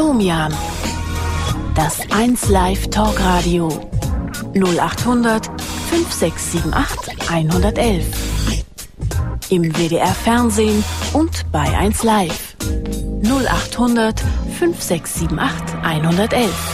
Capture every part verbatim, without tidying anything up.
Domian. Das eins Live Talkradio. null acht hundert fünf sechs sieben acht hundertelf. Im W D R Fernsehen und bei eins Live. null acht hundert fünf sechs sieben acht hundertelf.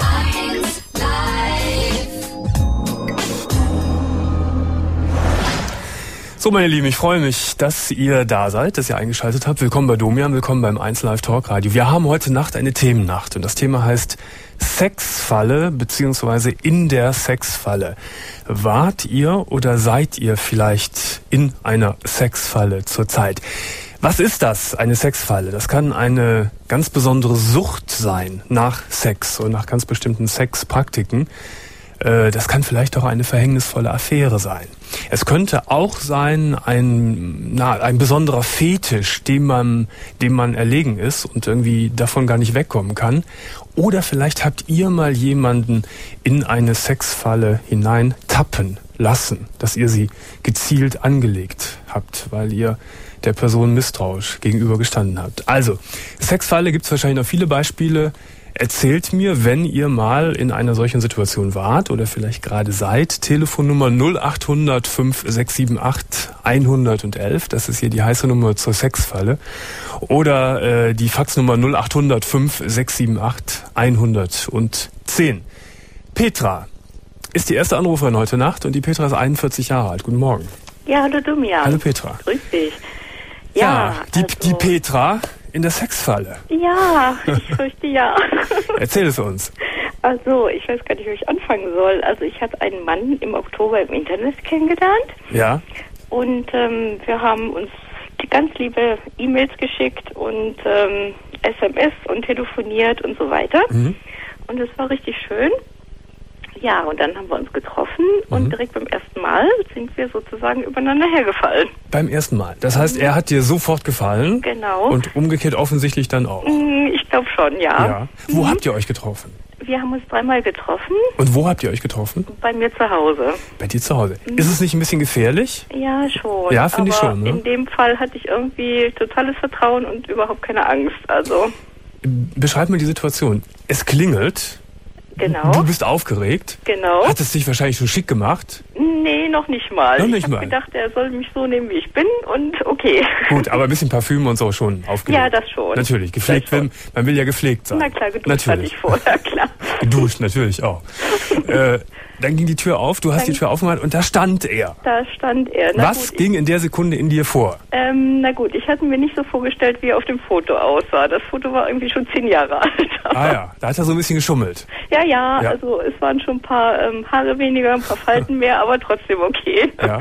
So, meine Lieben, ich freue mich, dass ihr da seid, dass ihr eingeschaltet habt. Willkommen bei Domian, willkommen beim eins Live Talkradio. Wir haben heute Nacht eine Themennacht und das Thema heißt Sexfalle beziehungsweise in der Sexfalle. Wart ihr oder seid ihr vielleicht in einer Sexfalle zurzeit? Was ist das, eine Sexfalle? Das kann eine ganz besondere Sucht sein nach Sex und nach ganz bestimmten Sexpraktiken. Das kann vielleicht auch eine verhängnisvolle Affäre sein. Es könnte auch sein ein, na, ein besonderer Fetisch, dem man, dem man erlegen ist und irgendwie davon gar nicht wegkommen kann. Oder vielleicht habt ihr mal jemanden in eine Sexfalle hinein tappen lassen, dass ihr sie gezielt angelegt habt, weil ihr der Person misstrauisch gegenüber gestanden habt. Also, Sexfalle gibt's wahrscheinlich noch viele Beispiele. Erzählt mir, wenn ihr mal in einer solchen Situation wart oder vielleicht gerade seid. Telefonnummer null acht hundert fünf sechs sieben acht hundertelf. Das ist hier die heiße Nummer zur Sexfalle. Oder äh, die Faxnummer null acht hundert fünf sechs sieben acht hundertzehn. Petra ist die erste Anruferin heute Nacht und die Petra ist einundvierzig Jahre alt. Guten Morgen. Ja, hallo Domian. Hallo Petra. Grüß dich. Ja, ja die, also die Petra in der Sexfalle. Ja, ich fürchte ja. Erzähl es uns. Also, ich weiß gar nicht, wo ich anfangen soll. Also, ich hatte einen Mann im Oktober im Internet kennengelernt. Ja. Und ähm, wir haben uns die ganz liebe E-Mails geschickt und ähm, S M S und telefoniert und so weiter. Mhm. Und es war richtig schön. Ja, und dann haben wir uns getroffen mhm. und direkt beim ersten Mal sind wir sozusagen übereinander hergefallen. Beim ersten Mal? Das heißt, er hat dir sofort gefallen? Genau. Und umgekehrt offensichtlich dann auch? Ich glaube schon, ja. ja. Wo mhm. habt ihr euch getroffen? Wir haben uns dreimal getroffen. Und wo habt ihr euch getroffen? Bei mir zu Hause. Bei dir zu Hause. Mhm. Ist es nicht ein bisschen gefährlich? Ja, schon. Ja, finde ich schon. Ne? In dem Fall hatte ich irgendwie totales Vertrauen und überhaupt keine Angst. Also. Beschreib mir die Situation. Es klingelt. Genau. Du bist aufgeregt. Genau. Hat es dich wahrscheinlich schon schick gemacht? Nee, noch nicht mal. Noch nicht ich habe gedacht, er soll mich so nehmen, wie ich bin und okay. Gut, aber ein bisschen Parfüm und so schon aufgelegt. Ja, das schon. Natürlich, gepflegt will, man will ja gepflegt sein. Na klar, geduscht hatte ich vorher, klar. Geduscht, natürlich auch. äh, dann ging die Tür auf, du hast dann die Tür aufgemacht und da stand er. Da stand er. Na Was gut, ging ich, in der Sekunde in dir vor? Ähm, na gut, ich hatte mir nicht so vorgestellt, wie er auf dem Foto aussah. Das Foto war irgendwie schon zehn Jahre alt. Ah ja, da hat er so ein bisschen geschummelt. Ja, ja, ja. Also es waren schon ein paar ähm, Haare weniger, ein paar Falten mehr, aber trotzdem okay. Ja.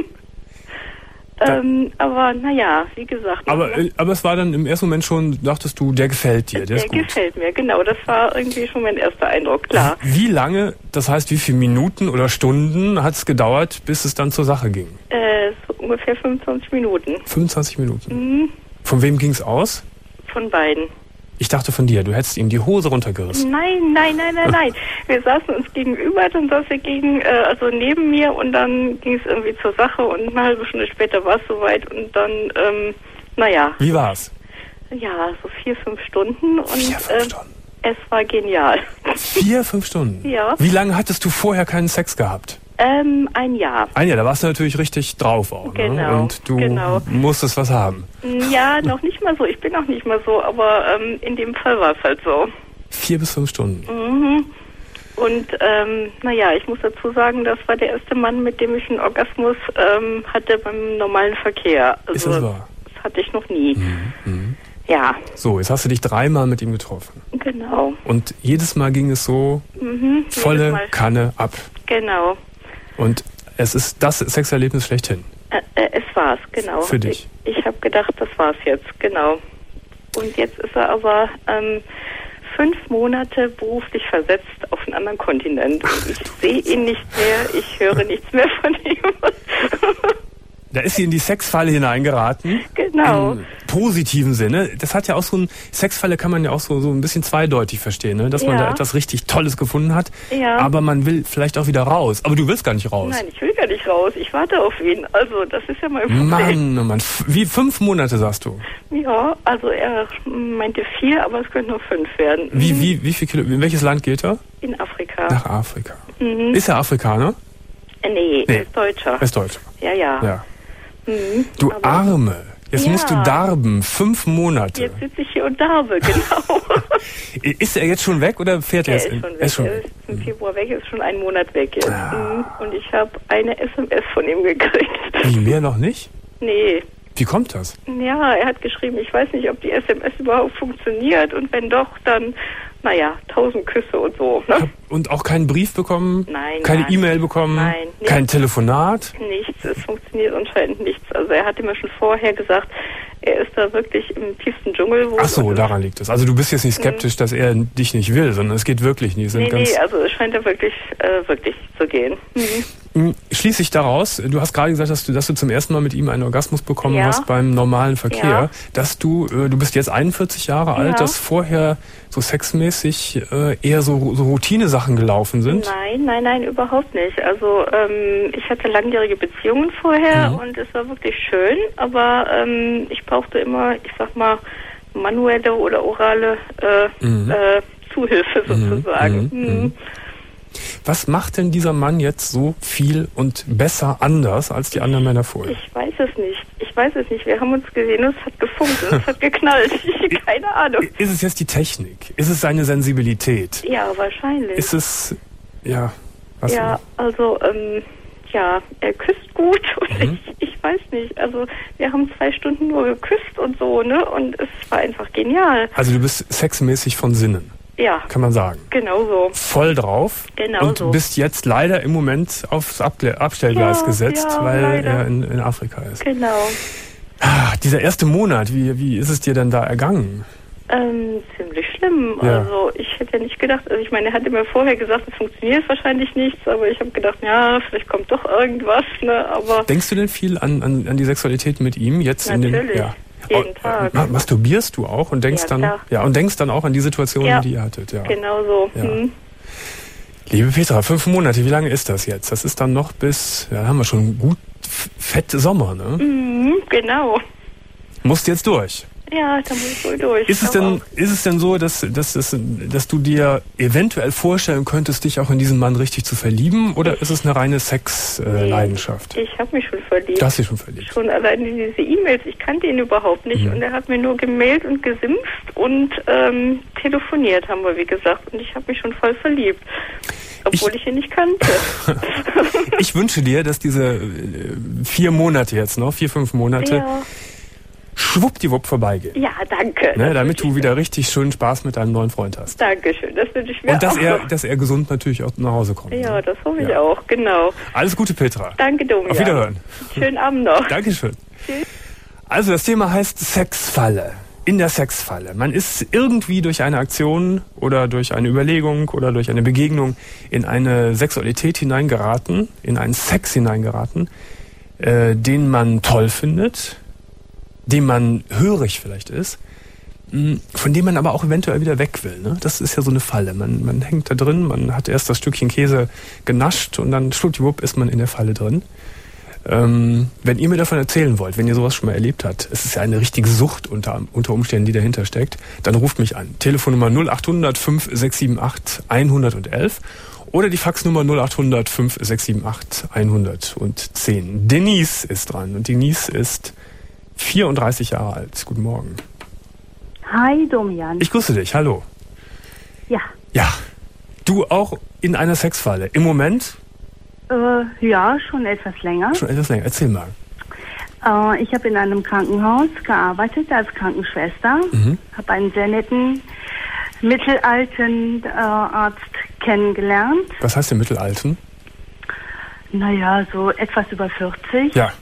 ähm, aber naja, wie gesagt. Aber, äh, aber es war dann im ersten Moment schon, dachtest du, der gefällt dir, der, der ist gut. Der gefällt mir, genau. Das war irgendwie schon mein erster Eindruck, klar. Wie lange, das heißt wie viele Minuten oder Stunden hat es gedauert, bis es dann zur Sache ging? Äh, so ungefähr fünfundzwanzig Minuten. fünfundzwanzig Minuten? Mhm. Von wem ging es aus? Von beiden. Ich dachte von dir, du hättest ihm die Hose runtergerissen. Nein, nein, nein, nein, nein. Wir saßen uns gegenüber, dann saß er gegen, äh, also neben mir und dann ging es irgendwie zur Sache und eine halbe Stunde später war es soweit und dann, ähm, naja. Wie war's? Ja, so vier, fünf Stunden und vier, fünf äh, Stunden. Es war genial. Vier, fünf Stunden? Ja. Wie lange hattest du vorher keinen Sex gehabt? Ähm, ein Jahr. Ein Jahr, da warst du natürlich richtig drauf auch, genau, ne? Und du genau. musstest was haben. Ja, noch nicht mal so. Ich bin auch nicht mal so, aber ähm, in dem Fall war es halt so. Vier bis fünf Stunden. Mhm. Und ähm, naja, ich muss dazu sagen, das war der erste Mann, mit dem ich einen Orgasmus ähm, hatte beim normalen Verkehr. Also, Ist das wahr? Das hatte ich noch nie. Mhm. Mhm. Ja. So, jetzt hast du dich dreimal mit ihm getroffen. Genau. Und jedes Mal ging es so mhm, volle Kanne ab. Genau. Und es ist das Sexerlebnis schlechthin. Äh, äh, es war's, genau. Für dich. Ich, ich habe gedacht, das war's jetzt, genau. Und jetzt ist er aber ähm, fünf Monate beruflich versetzt auf einen anderen Kontinent. Ich sehe ihn nicht mehr, ich höre nichts mehr von ihm. Da ist sie in die Sexfalle hineingeraten. Genau. positiven Sinne. Das hat ja auch so ein, Sexfalle kann man ja auch so, so ein bisschen zweideutig verstehen, ne? Dass man Ja. da etwas richtig Tolles gefunden hat, Ja. aber man will vielleicht auch wieder raus. Aber du willst gar nicht raus. Nein, ich will gar nicht raus. Ich warte auf ihn. Also, das ist ja mein Problem. Mann, oh Mann, F- wie fünf Monate sagst du? Ja, also er meinte vier, aber es könnten nur fünf werden. Wie, Mhm. wie, wie viel Kilo, in welches Land geht er? In Afrika. Nach Afrika. Mhm. Ist er Afrikaner? Äh, nee, Nee. er ist Deutscher. Er ist Deutsch. Ja, ja. Ja. Mhm. Du Aber Arme. Jetzt Ja. musst du darben. Fünf Monate. Jetzt sitze ich hier und darbe, genau. Ist er jetzt schon weg oder fährt er Er jetzt? ist in- schon weg. Er ist schon Er weg. ist im Februar weg, er ist schon einen Monat weg jetzt. Ah. Mhm. Und ich habe eine S M S von ihm gekriegt. Wie, mehr noch nicht? Nee. Wie kommt das? Ja, er hat geschrieben, ich weiß nicht, ob die S M S überhaupt funktioniert und wenn doch, dann, naja, tausend Küsse und so. Ne? Und auch keinen Brief bekommen? Nein, Keine nein. E-Mail bekommen? Nein, nichts. Kein Telefonat? Nichts, es funktioniert anscheinend nichts. Also er hatte mir schon vorher gesagt, er ist da wirklich im tiefsten Dschungel. Wo Ach so, und- daran liegt es. Also du bist jetzt nicht skeptisch, dass er dich nicht will, sondern es geht wirklich nicht. Sind Nee, ganz nee, also es scheint da wirklich, äh, wirklich zu gehen. Mhm. Schließe ich daraus, du hast gerade gesagt, dass du, dass du zum ersten Mal mit ihm einen Orgasmus bekommen Ja. hast beim normalen Verkehr, Ja. dass du, äh, du bist jetzt einundvierzig Jahre alt, Ja. dass vorher so sexmäßig äh, eher so, so Routinesachen gelaufen sind? Nein, nein, nein, überhaupt nicht. Also ähm, ich hatte langjährige Beziehungen vorher Mhm. und es war wirklich schön, aber ähm, ich brauchte immer, ich sag mal, manuelle oder orale äh, Mhm. äh, Zuhilfe sozusagen. Mhm. Mhm. Was macht denn dieser Mann jetzt so viel und besser anders als die anderen Männer vorher? Ich weiß es nicht. Ich weiß es nicht. Wir haben uns gesehen und es hat gefunkt und es hat geknallt. Ich, keine Ahnung. Ist es jetzt die Technik? Ist es seine Sensibilität? Ja, wahrscheinlich. Ist es, ja, was? Ja, also, ähm, ja, er küsst gut und Mhm. ich, ich weiß nicht. Also, wir haben zwei Stunden nur geküsst und so, ne? Und es war einfach genial. Also du bist sexmäßig von Sinnen, Ja, kann man sagen. genau so. Voll drauf. Genau und so. bist jetzt leider im Moment aufs Able- Abstellgleis Ja, gesetzt, ja, weil leider. er in, in Afrika ist. Genau. Ah, dieser erste Monat, wie, wie ist es dir denn da ergangen? Ähm, ziemlich schlimm. Ja. Also, ich hätte ja nicht gedacht, also ich meine, er hatte mir vorher gesagt, es funktioniert wahrscheinlich nichts, aber ich habe gedacht, ja, vielleicht kommt doch irgendwas, ne? Aber Denkst du denn viel an, an, an die Sexualität mit ihm jetzt in Natürlich. dem ja. Jeden Oh, Tag. ma- masturbierst du auch und denkst Ja, dann klar. ja und denkst dann auch an die Situation, Ja. die ihr hattet, ja. genau so. Ja. Hm. Liebe Petra, fünf Monate, wie lange ist das jetzt? Das ist dann noch bis, ja, haben wir schon gut f- fett Sommer, ne? Mhm, genau. Musst jetzt durch. Ja, da muss ich wohl durch. Ist es Aber denn, ist es denn so, dass, dass, dass, dass du dir eventuell vorstellen könntest, dich auch in diesen Mann richtig zu verlieben? Oder ist es eine reine Sex-Leidenschaft? Ich habe mich schon verliebt. Du hast dich schon verliebt. Schon allein in diese E-Mails. Ich kannte ihn überhaupt nicht. Mhm. Und er hat mir nur gemailt und gesimpft und ähm, telefoniert, haben wir, wie gesagt. Und ich habe mich schon voll verliebt. Obwohl ich, ich ihn nicht kannte. Ich wünsche dir, dass diese äh, vier Monate jetzt noch, vier, fünf Monate, Ja. schwuppdiwupp vorbeigehen. Ja, danke. Ne, Das damit wünsche du ich wieder mir. richtig schön Spaß mit deinem neuen Freund hast. Dankeschön, das wünsche ich mir Und dass auch. er, dass er gesund natürlich auch nach Hause kommt. ja, ne? das hoffe ich Ja. auch, genau. Alles Gute, Petra. Danke, Domian. Auf Wiederhören. Schönen Abend noch. Dankeschön. Tschüss. Also das Thema heißt Sexfalle. In der Sexfalle. Man ist irgendwie durch eine Aktion oder durch eine Überlegung oder durch eine Begegnung in eine Sexualität hineingeraten, in einen Sex hineingeraten, äh, den man toll findet, dem man hörig vielleicht ist, mh, von dem man aber auch eventuell wieder weg will. Ne? Das ist ja so eine Falle. Man, man hängt da drin, man hat erst das Stückchen Käse genascht und dann schwuppdiwupp ist man in der Falle drin. Ähm, wenn ihr mir davon erzählen wollt, wenn ihr sowas schon mal erlebt habt, es ist ja eine richtige Sucht unter, unter Umständen, die dahinter steckt, dann ruft mich an. Telefonnummer null acht hundert fünf sechs sieben acht hundertelf oder die Faxnummer null acht hundert fünf sechs sieben acht hundertzehn. Denise ist dran und Denise ist vierunddreißig Jahre alt. Guten Morgen. Hi, Domian. Ich grüße dich, hallo. Ja, Ja, du auch in einer Sexfalle. Im Moment äh, ja, schon etwas länger. schon etwas länger. Erzähl mal. Äh, ich habe in einem Krankenhaus gearbeitet als Krankenschwester. Mhm. Habe einen sehr netten mittelalten äh, Arzt kennengelernt. Was heißt im Mittelalten? Naja, so etwas über vierzig. Ja,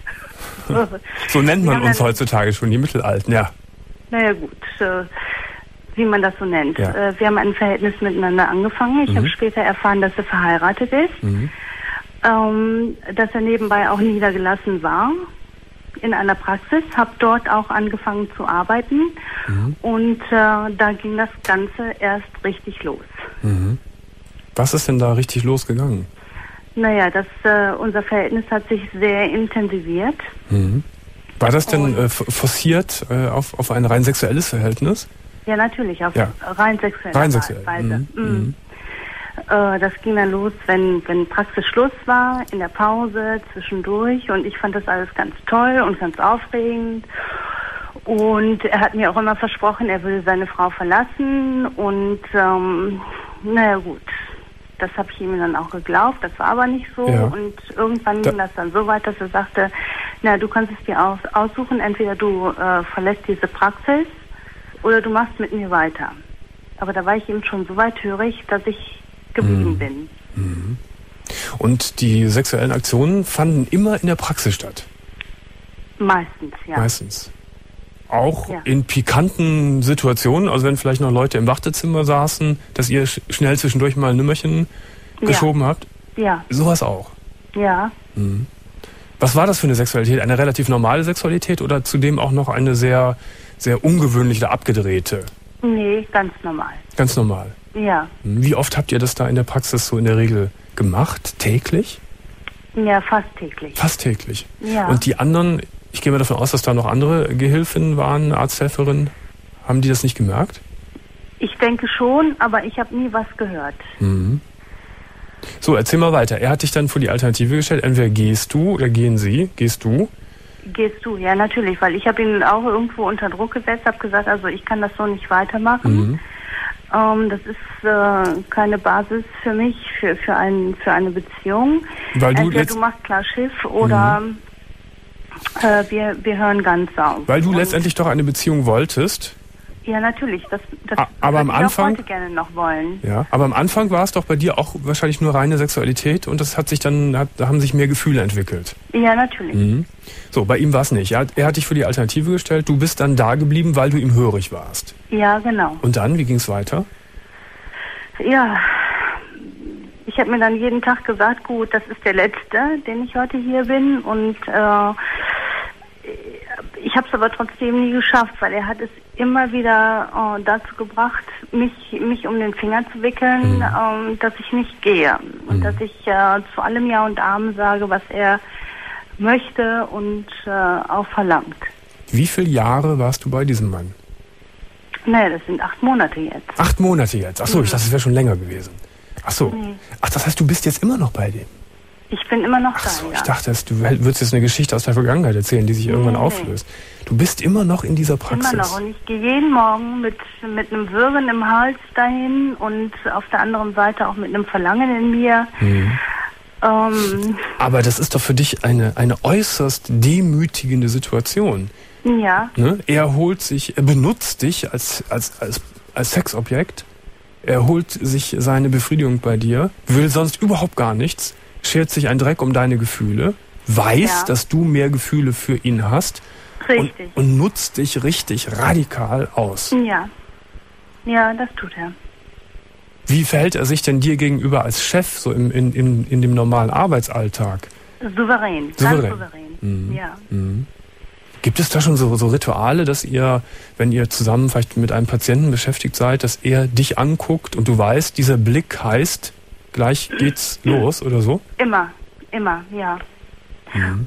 so nennt man Ja, uns dann- heutzutage schon, die Mittelalten, ja. Naja, gut, äh, wie man das so nennt. Ja. Äh, wir haben ein Verhältnis miteinander angefangen. Ich Mhm. habe später erfahren, dass er verheiratet ist. Mhm. Ähm, dass er nebenbei auch niedergelassen war. in einer Praxis, habe dort auch angefangen zu arbeiten mhm. und äh, da ging das Ganze erst richtig los. Mhm. Was ist denn da richtig losgegangen? Naja, das, äh, unser Verhältnis hat sich sehr intensiviert. Mhm. War das denn äh, forciert äh, auf, auf ein rein sexuelles Verhältnis? Ja, natürlich, auf ja. rein sexuelle rein sexuell. Weise. Mhm. Mhm. Äh, das ging dann los, wenn, wenn Praxis Schluss war, in der Pause, zwischendurch, und ich fand das alles ganz toll und ganz aufregend. Und er hat mir auch immer versprochen, er würde seine Frau verlassen und ähm, naja gut, das habe ich ihm dann auch geglaubt, das war aber nicht so ja. und irgendwann da ging das dann so weit, dass er sagte, na, du kannst es dir aus, aussuchen, entweder du äh, verlässt diese Praxis oder du machst mit mir weiter. Aber da war ich ihm schon so weit hörig, dass ich geblieben mhm. bin. Mhm. Und die sexuellen Aktionen fanden immer in der Praxis statt? Meistens, ja. Meistens. Auch ja. in pikanten Situationen, also wenn vielleicht noch Leute im Wartezimmer saßen, dass ihr sch- schnell zwischendurch mal ein Nümmerchen ja. geschoben habt? Ja. Sowas auch? Ja. Mhm. Was war das für eine Sexualität? Eine relativ normale Sexualität oder zudem auch noch eine sehr, sehr ungewöhnliche, abgedrehte? Nee, ganz normal. Ganz normal? Ja. Wie oft habt ihr das da in der Praxis so in der Regel gemacht? Täglich? Ja, fast täglich. Fast täglich? Ja. Und die anderen, ich gehe mal davon aus, dass da noch andere Gehilfinnen waren, Arzthelferinnen, haben die das nicht gemerkt? Ich denke schon, aber ich habe nie was gehört. Mhm. So, erzähl mal weiter. Er hat dich dann vor die Alternative gestellt, entweder gehst du oder gehen sie. Gehst du? Gehst du, ja natürlich, weil ich habe ihn auch irgendwo unter Druck gesetzt, habe gesagt, also ich kann das so nicht weitermachen. Mhm. Ähm, das ist äh, keine Basis für mich, für, für, ein, für eine Beziehung. Weil du, entweder du machst klar Schiff oder mhm. äh, wir, wir hören ganz auf. Weil du Und letztendlich doch eine Beziehung wolltest. Ja, natürlich. Das, das A- aber am ich Anfang auch heute gerne noch wollen. Ja, aber am Anfang war es doch bei dir auch wahrscheinlich nur reine Sexualität und das hat sich dann, hat, da haben sich mehr Gefühle entwickelt. Ja, natürlich. Mhm. So, bei ihm war es nicht. Er hat, er hat dich für die Alternative gestellt, du bist dann da geblieben, weil du ihm hörig warst. Ja, genau. Und dann, wie ging es weiter? Ja, ich habe mir dann jeden Tag gesagt, gut, das ist der letzte, den ich heute hier bin und äh, ich habe es aber trotzdem nie geschafft, weil er hat es immer wieder äh, dazu gebracht, mich mich um den Finger zu wickeln, mhm. ähm, dass ich nicht gehe und mhm. dass ich äh, zu allem Ja und Amen sage, was er möchte und äh, auch verlangt. Wie viele Jahre warst du bei diesem Mann? Naja, das sind acht Monate jetzt. Acht Monate jetzt? Ach so, mhm. ich dachte, es wäre schon länger gewesen. Ach so. Nee. Ach, das heißt, du bist jetzt immer noch bei dem? Ich bin immer noch Ach da, so, ja. Ich dachte, du würdest jetzt eine Geschichte aus der Vergangenheit erzählen, die sich nee, irgendwann nee. auflöst. Du bist immer noch in dieser Praxis. Immer noch. Und ich gehe jeden Morgen mit, mit einem Wirbeln im Hals dahin und auf der anderen Seite auch mit einem Verlangen in mir. Mhm. Ähm, Aber das ist doch für dich eine, eine äußerst demütigende Situation. Ja. Ne? Er holt sich, er benutzt dich als, als, als, als Sexobjekt. Er holt sich seine Befriedigung bei dir, will sonst überhaupt gar nichts, schert sich ein Dreck um deine Gefühle, weiß, ja. dass du mehr Gefühle für ihn hast. Richtig. Und, und nutzt dich richtig radikal aus. Ja. Ja, das tut er. Wie verhält er sich denn dir gegenüber als Chef, so im, in, in, in dem normalen Arbeitsalltag? Souverän, souverän. ganz souverän, mhm. ja. Mhm. Gibt es da schon so, so Rituale, dass ihr, wenn ihr zusammen vielleicht mit einem Patienten beschäftigt seid, dass er dich anguckt und du weißt, dieser Blick heißt, gleich geht's los oder so? Immer, immer, ja. Mhm.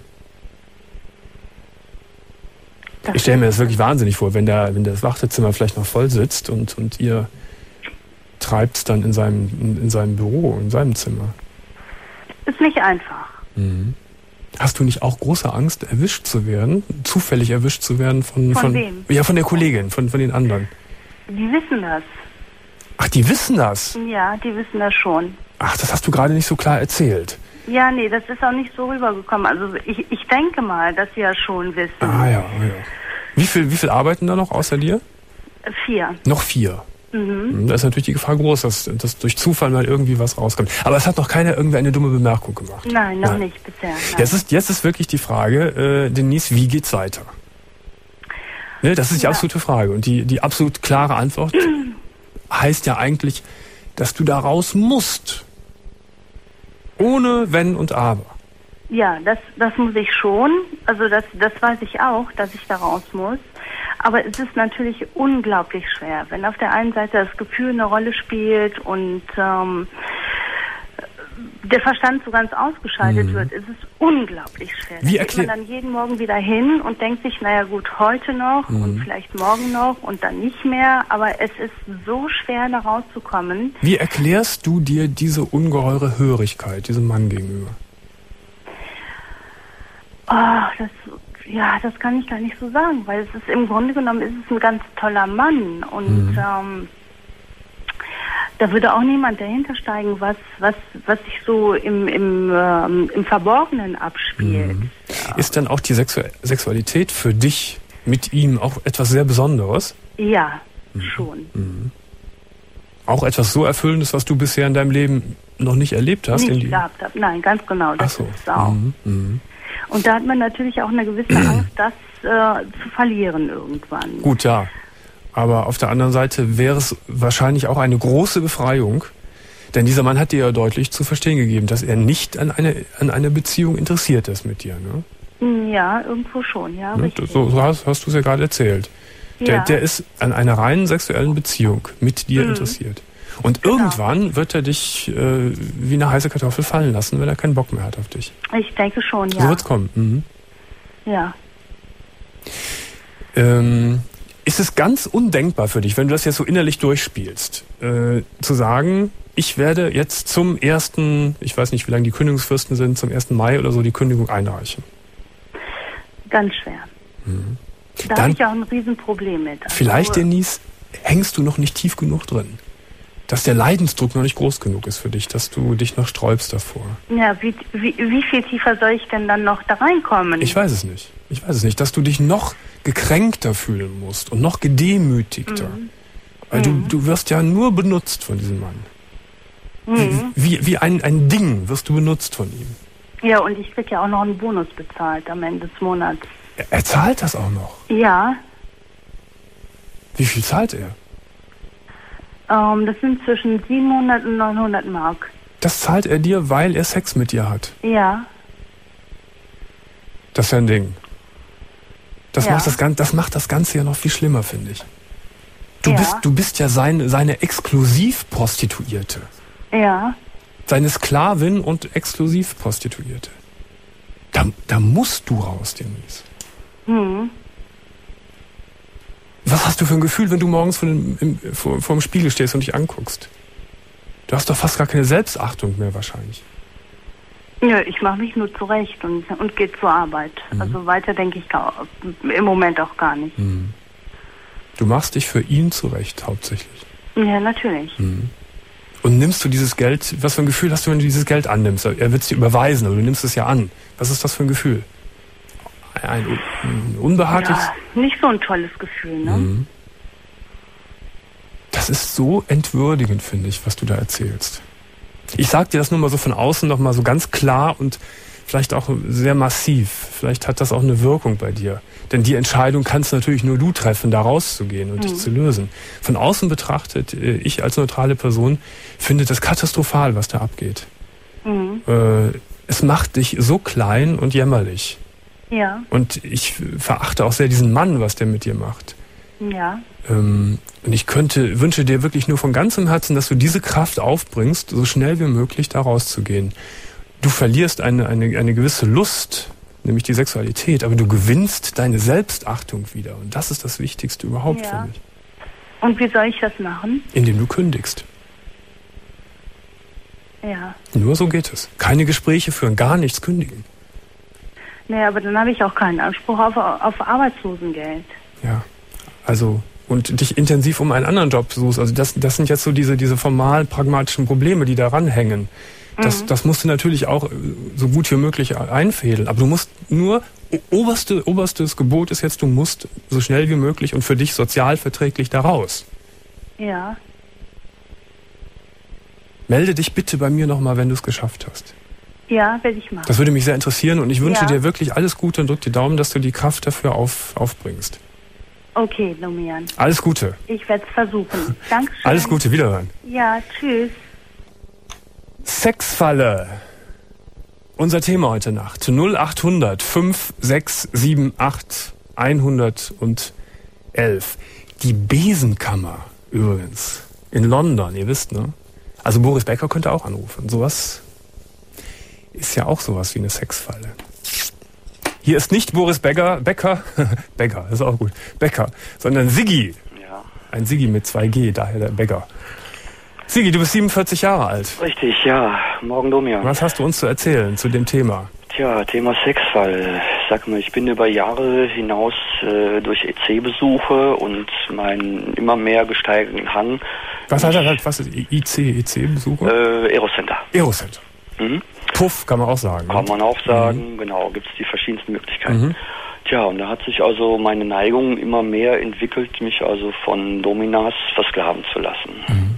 Ich stelle mir das wirklich wahnsinnig vor, wenn, der, wenn das Wartezimmer vielleicht noch voll sitzt und, und ihr treibt es dann in seinem, in, in seinem Büro, in seinem Zimmer. Ist nicht einfach. Mhm. Hast du nicht auch große Angst, erwischt zu werden, zufällig erwischt zu werden von... Von, von wem? Ja, von der Kollegin, von, von den anderen. Die wissen das. Ach, die wissen das? Ja, die wissen das schon. Ach, das hast du gerade nicht so klar erzählt. Ja, nee, das ist auch nicht so rübergekommen. Also ich, ich denke mal, dass sie ja schon wissen. Ah ja, ah, ja. Wie viel, wie viel arbeiten da noch außer dir? Vier. Noch vier? Mhm. Da ist natürlich die Gefahr groß, dass, dass durch Zufall mal irgendwie was rauskommt. Aber es hat noch keiner irgendwie eine dumme Bemerkung gemacht. Nein, noch Nein. nicht bisher. Nein. Jetzt, ist, jetzt ist wirklich die Frage, äh, Denise, wie geht's weiter? Ne, das ist die ja. absolute Frage. Und die, die absolut klare Antwort heißt ja eigentlich, dass du da raus musst. Ohne Wenn und Aber. Ja, das, das muss ich schon. Also das, das weiß ich auch, dass ich da raus muss. Aber es ist natürlich unglaublich schwer, wenn auf der einen Seite das Gefühl eine Rolle spielt und ähm, der Verstand so ganz ausgeschaltet mhm. wird. Es ist unglaublich schwer. Da Wie geht man dann jeden Morgen wieder hin und denkt sich, naja gut, heute noch mhm. und vielleicht morgen noch und dann nicht mehr. Aber es ist so schwer, da rauszukommen. Wie erklärst du dir diese ungeheure Hörigkeit diesem Mann gegenüber? Oh, das, ja, das kann ich gar nicht so sagen, weil es ist im Grunde genommen ist es ein ganz toller Mann und mhm. ähm, da würde auch niemand dahinter steigen, was was was sich so im im ähm, im Verborgenen abspielt. Mhm. Ist dann auch die Sexu- Sexualität für dich mit ihm auch etwas sehr Besonderes? Ja, mhm. schon. Mhm. Auch etwas so Erfüllendes, was du bisher in deinem Leben noch nicht erlebt hast? Nicht in die gehabt habe. Nein, ganz genau. Das Ach so. ist es auch. Mhm. Mhm. Und da hat man natürlich auch eine gewisse Angst, das äh, zu verlieren irgendwann. Gut, ja. Aber auf der anderen Seite wäre es wahrscheinlich auch eine große Befreiung, denn dieser Mann hat dir ja deutlich zu verstehen gegeben, dass er nicht an eine an eine Beziehung interessiert ist mit dir, ne? Ja, irgendwo schon, ja. Ne? So, so hast, hast du es ja gerade erzählt. Ja. Der, der ist an einer reinen sexuellen Beziehung mit dir mhm. interessiert. Und genau. irgendwann wird er dich äh, wie eine heiße Kartoffel fallen lassen, wenn er keinen Bock mehr hat auf dich. Ich denke schon, ja. So wird's kommen. Mhm. Ja. Ähm, ist es ganz undenkbar für dich, wenn du das jetzt so innerlich durchspielst, äh, zu sagen, ich werde jetzt zum ersten, ich weiß nicht, wie lange die Kündigungsfristen sind, zum ersten Mai oder so die Kündigung einreichen? Ganz schwer. Mhm. Da habe ich auch ein Riesenproblem mit. Also vielleicht, Denise, hängst du noch nicht tief genug drin. Dass der Leidensdruck noch nicht groß genug ist für dich, dass du dich noch sträubst davor. Ja, wie, wie, wie viel tiefer soll ich denn dann noch da reinkommen? Ich weiß es nicht. Ich weiß es nicht. Dass du dich noch gekränkter fühlen musst und noch gedemütigter. Mhm. Weil mhm. du, du wirst ja nur benutzt von diesem Mann. Mhm. Wie, wie, wie ein, ein Ding wirst du benutzt von ihm. Ja, und ich krieg ja auch noch einen Bonus bezahlt am Ende des Monats. Er, er zahlt das auch noch? Ja. Wie viel zahlt er? Um, das sind zwischen siebenhundert und neunhundert Mark. Das zahlt er dir, weil er Sex mit dir hat? Ja. Das ist ja ein Ding. Das, ja. macht das, das macht das Ganze ja noch viel schlimmer, finde ich. Du, ja. bist, du bist ja sein, seine Exklusivprostituierte. Ja. Seine Sklavin und Exklusivprostituierte. Da, da musst du raus, Denise. Hm. Was hast du für ein Gefühl, wenn du morgens vor dem, im, vor, vor dem Spiegel stehst und dich anguckst? Du hast doch fast gar keine Selbstachtung mehr wahrscheinlich. Nö, ich mache mich nur zurecht und, und gehe zur Arbeit. Mhm. Also weiter denke ich gar, im Moment auch gar nicht. Mhm. Du machst dich für ihn zurecht, hauptsächlich. Ja, natürlich. Mhm. Und nimmst du dieses Geld, was für ein Gefühl hast du, wenn du dieses Geld annimmst? Er wird es dir überweisen, aber du nimmst es ja an. Was ist das für ein Gefühl? Ein, ein unbehagliches... Ja, nicht so ein tolles Gefühl, ne? Mhm. Das ist so entwürdigend, finde ich, was du da erzählst. Ich sag dir das nur mal so von außen noch mal so ganz klar und vielleicht auch sehr massiv. Vielleicht hat das auch eine Wirkung bei dir. Denn die Entscheidung kannst natürlich nur du treffen, da rauszugehen und mhm. dich zu lösen. Von außen betrachtet, ich als neutrale Person finde das katastrophal, was da abgeht. Mhm. Äh, es macht dich so klein und jämmerlich. Ja. Und ich verachte auch sehr diesen Mann, was der mit dir macht. Ja. Ähm, und ich könnte, wünsche dir wirklich nur von ganzem Herzen, dass du diese Kraft aufbringst, so schnell wie möglich da rauszugehen. Du verlierst eine, eine, eine gewisse Lust, nämlich die Sexualität, aber du gewinnst deine Selbstachtung wieder. Und das ist das Wichtigste überhaupt, ja. finde ich. Und wie soll ich das machen? Indem du kündigst. Ja. Nur so geht es. Keine Gespräche führen, gar nichts kündigen. Naja, aber dann habe ich auch keinen Anspruch auf, auf Arbeitslosengeld. Ja, also und dich intensiv um einen anderen Job suchst. Also das, das sind jetzt so diese, diese formal pragmatischen Probleme, die daran hängen. Das, mhm. das musst du natürlich auch so gut wie möglich einfädeln. Aber du musst nur, oberste, oberstes Gebot ist jetzt, du musst so schnell wie möglich und für dich sozial verträglich da raus. Ja. Melde dich bitte bei mir nochmal, wenn du es geschafft hast. Ja, werde ich machen. Das würde mich sehr interessieren und ich wünsche ja. dir wirklich alles Gute und drück die Daumen, dass du die Kraft dafür auf, aufbringst. Okay, Domian. Alles Gute. Ich werde es versuchen. Dankeschön. Alles Gute, wiederhören. Ja, tschüss. Sexfalle. Unser Thema heute Nacht. null achthundert fünf sechs sieben acht hundertelf. Die Besenkammer übrigens. In London, ihr wisst, ne? Also Boris Becker könnte auch anrufen. Sowas ist ja auch sowas wie eine Sexfalle. Hier ist nicht Boris Becker, Becker, Becker, ist auch gut, Becker, sondern Siggi. Ja. Ein Siggi mit zwei G, daher der Becker. Siggi, du bist siebenundvierzig Jahre alt. Richtig, ja. Morgen Domian. Was hast du uns zu erzählen zu dem Thema? Tja, Thema Sexfall. Sag mal, ich bin über Jahre hinaus äh, durch E C-Besuche und meinen immer mehr gesteigerten Hang. Was hat er was ist I C, E C-Besuche? Äh, Aerocenter. Aerocenter. Mhm. Puff, kann man auch sagen. Kann ne? man auch sagen, mhm. genau, gibt es die verschiedensten Möglichkeiten. Mhm. Tja, und da hat sich also meine Neigung immer mehr entwickelt, mich also von Dominas versklaven zu lassen. Mhm.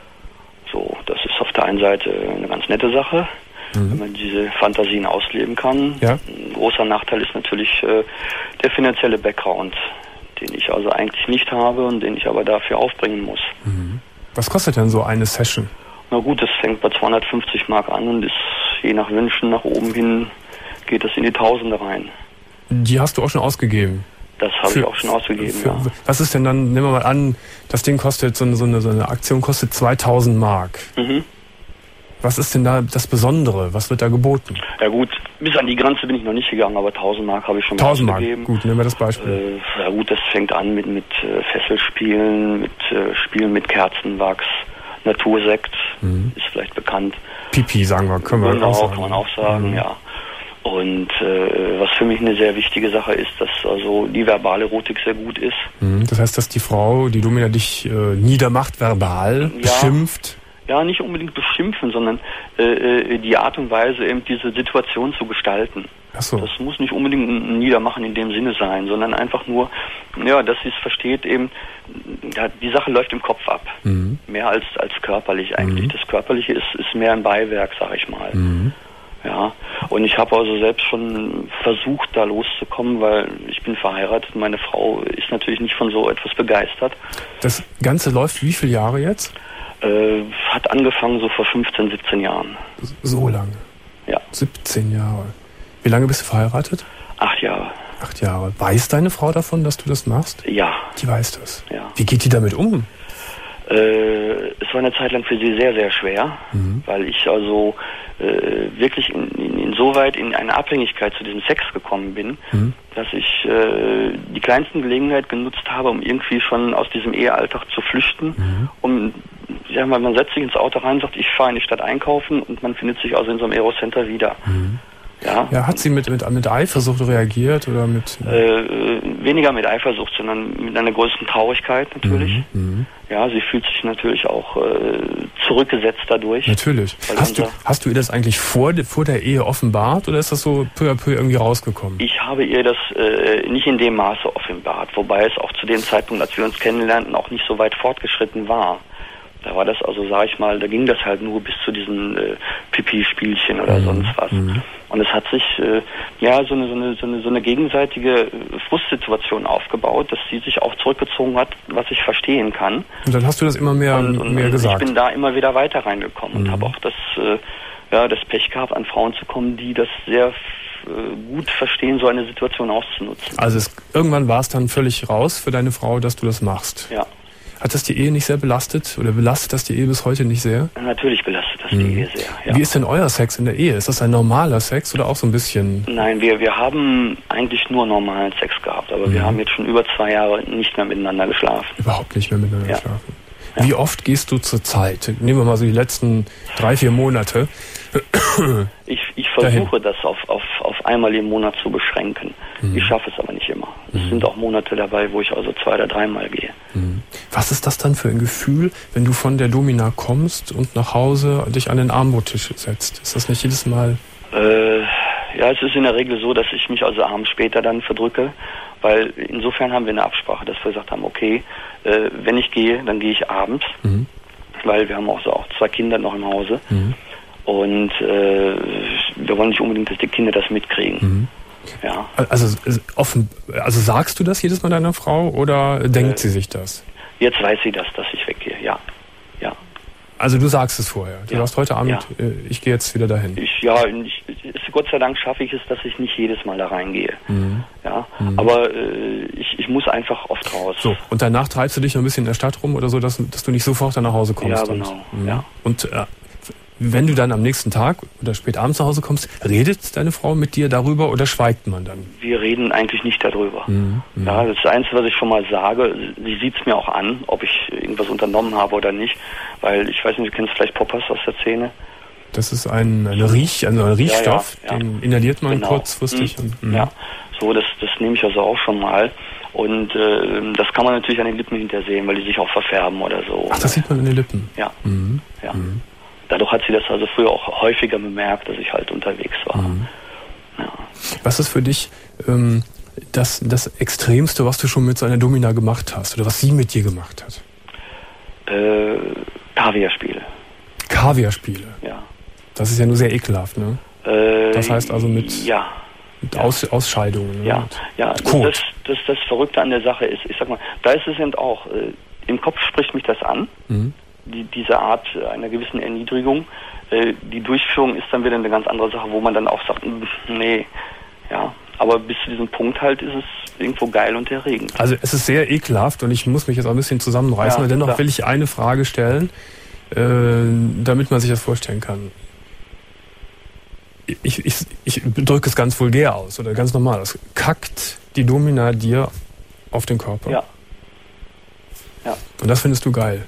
So, das ist auf der einen Seite eine ganz nette Sache, mhm. wenn man diese Fantasien ausleben kann. Ja. Ein großer Nachteil ist natürlich äh, der finanzielle Background, den ich also eigentlich nicht habe und den ich aber dafür aufbringen muss. Mhm. Was kostet denn so eine Session? Na gut, das fängt bei zweihundertfünfzig Mark an und ist je nach Wünschen nach oben hin geht das in die Tausende rein. Die hast du auch schon ausgegeben? Das habe ich auch schon ausgegeben, für, ja. Was ist denn dann, nehmen wir mal an, das Ding kostet, so eine, so eine, so eine Aktion kostet zweitausend Mark. Mhm. Was ist denn da das Besondere? Was wird da geboten? Ja gut, bis an die Grenze bin ich noch nicht gegangen, aber tausend Mark habe ich schon tausend ausgegeben. Mark, gut, nehmen wir das Beispiel. Äh, ja gut, das fängt an mit, mit äh, Fesselspielen, mit äh, Spielen mit Kerzenwachs, Natursekt, mhm. ist vielleicht bekannt. Pipi, sagen wir, können wir genau, auch sagen. kann man auch sagen, mhm. ja. Und äh, was für mich eine sehr wichtige Sache ist, dass also die verbale Erotik sehr gut ist. Mhm, das heißt, dass die Frau, die Domina dich äh, niedermacht, verbal, ja, beschimpft? Ja, nicht unbedingt beschimpfen, sondern äh, die Art und Weise, eben diese Situation zu gestalten. Ach so. Das muss nicht unbedingt ein Niedermachen in dem Sinne sein, sondern einfach nur, ja, dass sie es versteht, eben, ja, die Sache läuft im Kopf ab. Mhm. Mehr als, als körperlich eigentlich. Mhm. Das Körperliche ist, ist mehr ein Beiwerk, sag ich mal. Mhm. Ja, und ich habe also selbst schon versucht, da loszukommen, weil ich bin verheiratet. Meine Frau ist natürlich nicht von so etwas begeistert. Das Ganze läuft wie viele Jahre jetzt? Äh, hat angefangen so vor fünfzehn, siebzehn Jahren. So lange? Ja. siebzehn Jahre. Wie lange bist du verheiratet? Acht Jahre. Acht Jahre. Weiß deine Frau davon, dass du das machst? Ja. Die weiß das? Ja. Wie geht die damit um? Äh, es war eine Zeit lang für sie sehr, sehr schwer, mhm. weil ich also äh, wirklich in, in, insoweit in eine Abhängigkeit zu diesem Sex gekommen bin, mhm. dass ich äh, die kleinsten Gelegenheit genutzt habe, um irgendwie schon aus diesem Ehealltag zu flüchten, mhm. um, ich sag mal, man setzt sich ins Auto rein und sagt, ich fahre in die Stadt einkaufen und man findet sich also in so einem Aerocenter wieder. Mhm. Ja. Ja, hat sie mit, mit, mit Eifersucht reagiert oder mit? Äh, weniger mit Eifersucht, sondern mit einer größten Traurigkeit natürlich. Mhm. Ja, sie fühlt sich natürlich auch äh, zurückgesetzt dadurch. Natürlich. Hast du, hast du ihr das eigentlich vor, vor der Ehe offenbart oder ist das so peu à peu irgendwie rausgekommen? Ich habe ihr das äh, nicht in dem Maße offenbart, wobei es auch zu dem Zeitpunkt, als wir uns kennenlernten, auch nicht so weit fortgeschritten war. Da war das also, sag ich mal, da ging das halt nur bis zu diesen äh, Pipi-Spielchen oder mhm. sonst was. Mhm. Und es hat sich äh, ja so eine, so eine so eine so eine gegenseitige Frustsituation aufgebaut, dass sie sich auch zurückgezogen hat, was ich verstehen kann. Und dann hast du das immer mehr und, und mehr gesagt. Ich bin da immer wieder weiter reingekommen mhm. und habe auch das äh, ja das Pech gehabt, an Frauen zu kommen, die das sehr äh, gut verstehen, so eine Situation auszunutzen. Also es, irgendwann war es dann völlig raus für deine Frau, dass du das machst. Ja. Hat das die Ehe nicht sehr belastet oder belastet das die Ehe bis heute nicht sehr? Natürlich belastet das mhm. die Ehe sehr, ja. Wie ist denn euer Sex in der Ehe? Ist das ein normaler Sex oder auch so ein bisschen? Nein, wir, wir haben eigentlich nur normalen Sex gehabt, aber mhm. wir haben jetzt schon über zwei Jahre nicht mehr miteinander geschlafen. Überhaupt nicht mehr miteinander ja. geschlafen? Ja. Wie oft gehst du zur Zeit? Nehmen wir mal so die letzten drei, vier Monate. Ich, ich versuche das auf, auf, auf einmal im Monat zu beschränken. Mhm. Ich schaffe es aber nicht immer. Es mhm. sind auch Monate dabei, wo ich also zwei oder dreimal gehe. Mhm. Was ist das dann für ein Gefühl, wenn du von der Domina kommst und nach Hause dich an den Armbrottisch setzt? Ist das nicht jedes Mal? Äh, ja, es ist in der Regel so, dass ich mich also abends später dann verdrücke, weil insofern haben wir eine Absprache, dass wir gesagt haben, okay, äh, wenn ich gehe, dann gehe ich abends, mhm. weil wir haben auch so auch zwei Kinder noch im Hause. Mhm. Und äh, wir wollen nicht unbedingt, dass die Kinder das mitkriegen. Mhm. Ja. Also, offen, also sagst du das jedes Mal deiner Frau oder denkt äh, sie sich das? Jetzt weiß sie das, dass ich weggehe, ja. ja. Also du sagst es vorher. Du ja. sagst heute Abend, ja. ich gehe jetzt wieder dahin. Ich, ja, ich, es Gott sei Dank schaffe ich es, dass ich nicht jedes Mal da reingehe. Mhm. Ja, mhm. aber äh, ich, ich muss einfach oft raus. So, und danach treibst du dich noch ein bisschen in der Stadt rum oder so, dass, dass du nicht sofort dann nach Hause kommst? Ja, genau. Und, ja. und äh, wenn du dann am nächsten Tag oder spät abends nach Hause kommst, redet deine Frau mit dir darüber oder schweigt man dann? Wir reden eigentlich nicht darüber. Mhm. Ja, das ist das Einzige, was ich schon mal sage. Sie sieht es mir auch an, ob ich irgendwas unternommen habe oder nicht. Weil, ich weiß nicht, du kennst vielleicht Poppers aus der Szene. Das ist ein, eine Riech, also ein Riechstoff, ja, ja, ja. den inhaliert man genau. kurzfristig. Mhm. Und, ja, so, das, das nehme ich also auch schon mal. Und äh, das kann man natürlich an den Lippen hintersehen, weil die sich auch verfärben oder so. Ach, das sieht man an den Lippen? Ja. Mhm. ja. Mhm. Dadurch hat sie das also früher auch häufiger bemerkt, dass ich halt unterwegs war. Mhm. Ja. Was ist für dich ähm, das, das Extremste, was du schon mit so einer Domina gemacht hast oder was sie mit dir gemacht hat? Äh, Kaviarspiele. Kaviarspiele? Ja. Das ist ja nur sehr ekelhaft, ne? Äh, das heißt also mit, ja. mit ja. Aus, Ausscheidungen. Ne? Ja, ja. Kot. Das, das, das Verrückte an der Sache ist, ich sag mal, da ist es eben auch, äh, im Kopf spricht mich das an, mhm. die, diese Art einer gewissen Erniedrigung. Äh, die Durchführung ist dann wieder eine ganz andere Sache, wo man dann auch sagt, nee, ja. Aber bis zu diesem Punkt halt ist es irgendwo geil und erregend. Also es ist sehr ekelhaft und ich muss mich jetzt auch ein bisschen zusammenreißen, ja, aber dennoch klar. will ich eine Frage stellen, äh, damit man sich das vorstellen kann. Ich, ich, ich drücke es ganz vulgär aus oder ganz normal aus. Kackt die Domina dir auf den Körper? Ja. Ja. Und das findest du geil?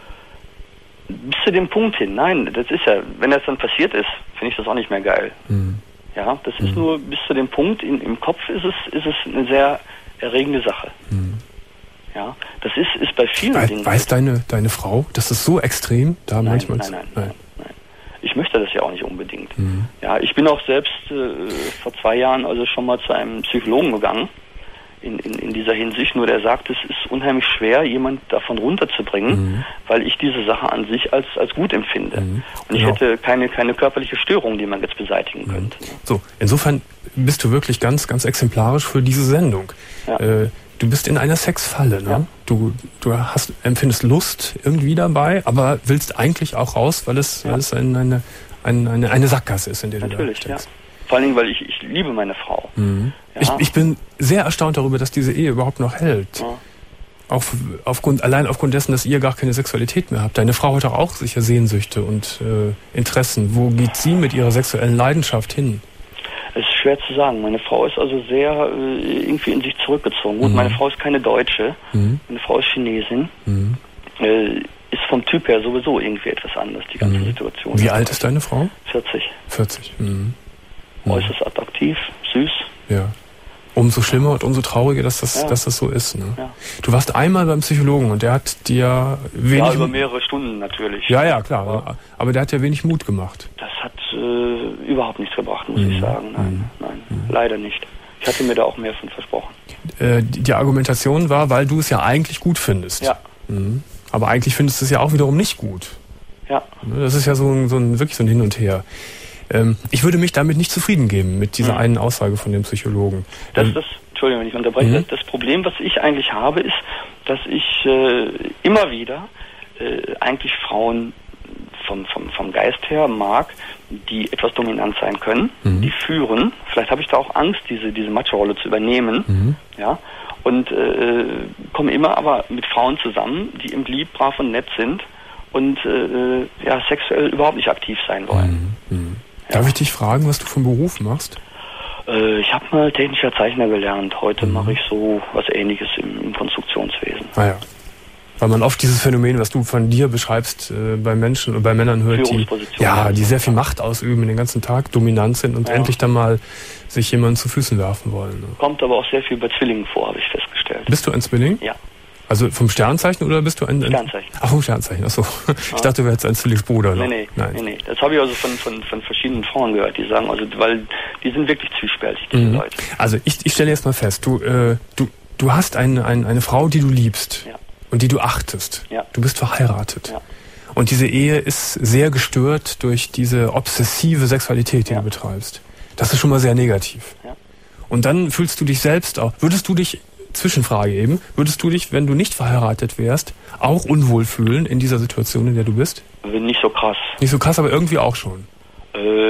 Bis zu dem Punkt hin, nein, das ist ja, wenn das dann passiert ist, finde ich das auch nicht mehr geil. Mhm. Ja, das ist mhm. nur bis zu dem Punkt, in, im Kopf ist es, ist es eine sehr erregende Sache. Mhm. Ja, das ist, ist bei vielen We Dingen. Weiß deine, deine Frau, das ist so extrem, da nein, manchmal nein, nein, nein, nein. Ich möchte das ja auch nicht unbedingt. Mhm. Ja, ich bin auch selbst äh, vor zwei Jahren also schon mal zu einem Psychologen gegangen. In, in, in dieser Hinsicht, nur der sagt, es ist unheimlich schwer, jemand davon runterzubringen, mhm. weil ich diese Sache an sich als, als gut empfinde. Mhm. Und ich genau. hätte keine, keine körperliche Störung, die man jetzt beseitigen mhm. könnte. So, insofern bist du wirklich ganz, ganz exemplarisch für diese Sendung. Ja. Äh, du bist in einer Sexfalle, ne? Ja. Du, du hast, empfindest Lust irgendwie dabei, aber willst eigentlich auch raus, weil es, ja. weil es eine, eine, eine, eine Sackgasse ist, in der Natürlich, du da steckst. Ja. Vor allen Dingen, weil ich, ich liebe meine Frau. Mhm. Ja. Ich, ich bin sehr erstaunt darüber, dass diese Ehe überhaupt noch hält. Ja. Auf, aufgrund, allein aufgrund dessen, dass ihr gar keine Sexualität mehr habt. Deine Frau hat doch auch sicher Sehnsüchte und äh, Interessen. Wo geht sie mit ihrer sexuellen Leidenschaft hin? Es ist schwer zu sagen. Meine Frau ist also sehr äh, irgendwie in sich zurückgezogen. Gut, mhm. meine Frau ist keine Deutsche. Mhm. Meine Frau ist Chinesin. Mhm. Äh, ist vom Typ her sowieso irgendwie etwas anders, die ganze mhm. Situation. Wie alt ist deine Frau? vierzig. vierzig. Mhm. Äußerst attraktiv, süß. Ja. Umso schlimmer und umso trauriger, dass das, ja. dass das so ist. Ne? Ja. Du warst einmal beim Psychologen und der hat dir wenig... Ja, über mehrere Stunden natürlich. Ja, ja, klar. Ja. Aber der hat dir wenig Mut gemacht. Das hat äh, überhaupt nichts gebracht, muss mhm. ich sagen. Nein, mhm. nein, mhm. leider nicht. Ich hatte mir da auch mehr von versprochen. Äh, die, die Argumentation war, weil du es ja eigentlich gut findest. Ja. Mhm. Aber eigentlich findest du es ja auch wiederum nicht gut. Ja. Das ist ja so ein, so ein wirklich so ein Hin und Her. Ähm, ich würde mich damit nicht zufrieden geben, mit dieser mhm. einen Aussage von dem Psychologen. Das ist das, Entschuldigung, wenn ich unterbreche, mhm. das Problem, was ich eigentlich habe, ist, dass ich äh, immer wieder äh, eigentlich Frauen vom, vom, vom Geist her mag, die etwas dominant sein können, mhm. die führen. Vielleicht habe ich da auch Angst, diese, diese Macho-Rolle zu übernehmen. Mhm. Ja, und äh, komme immer aber mit Frauen zusammen, die im lieb, brav und nett sind und äh, ja, sexuell überhaupt nicht aktiv sein wollen. Mhm. Mhm. Ja. Darf ich dich fragen, was du vom Beruf machst? Äh, ich habe mal technischer Zeichner gelernt. Heute mhm. mache ich so was Ähnliches im, im Konstruktionswesen. Ah ja. Weil man oft dieses Phänomen, was du von dir beschreibst, äh, bei Menschen und bei Männern hört, die, ja, die sehr viel Macht ausüben, den ganzen Tag dominant sind und ja. endlich dann mal sich jemanden zu Füßen werfen wollen. Ne? Kommt aber auch sehr viel bei Zwillingen vor, habe ich festgestellt. Bist du ein Zwilling? Ja. Also vom Sternzeichen oder bist du ein... ein Sternzeichen. Ach, vom Sternzeichen, achso. Ja. Ich dachte, du wärst ein Zwillingsbruder. Nee, nee, Nein. nee, nee. Das habe ich also von, von, von verschiedenen Frauen gehört, die sagen, also, weil die sind wirklich zwiespältig, diese mhm. Leute. Also ich, ich stelle jetzt mal fest, du, äh, du, du hast ein, ein, eine Frau, die du liebst. Ja. Und die du achtest. Ja. Du bist verheiratet. Ja. Und diese Ehe ist sehr gestört durch diese obsessive Sexualität, die ja. du betreibst. Das ist schon mal sehr negativ. Ja. Und dann fühlst du dich selbst auch... Würdest du dich... Zwischenfrage eben. Würdest du dich, wenn du nicht verheiratet wärst, auch unwohl fühlen in dieser Situation, in der du bist? Nicht so krass. Nicht so krass, aber irgendwie auch schon. Äh,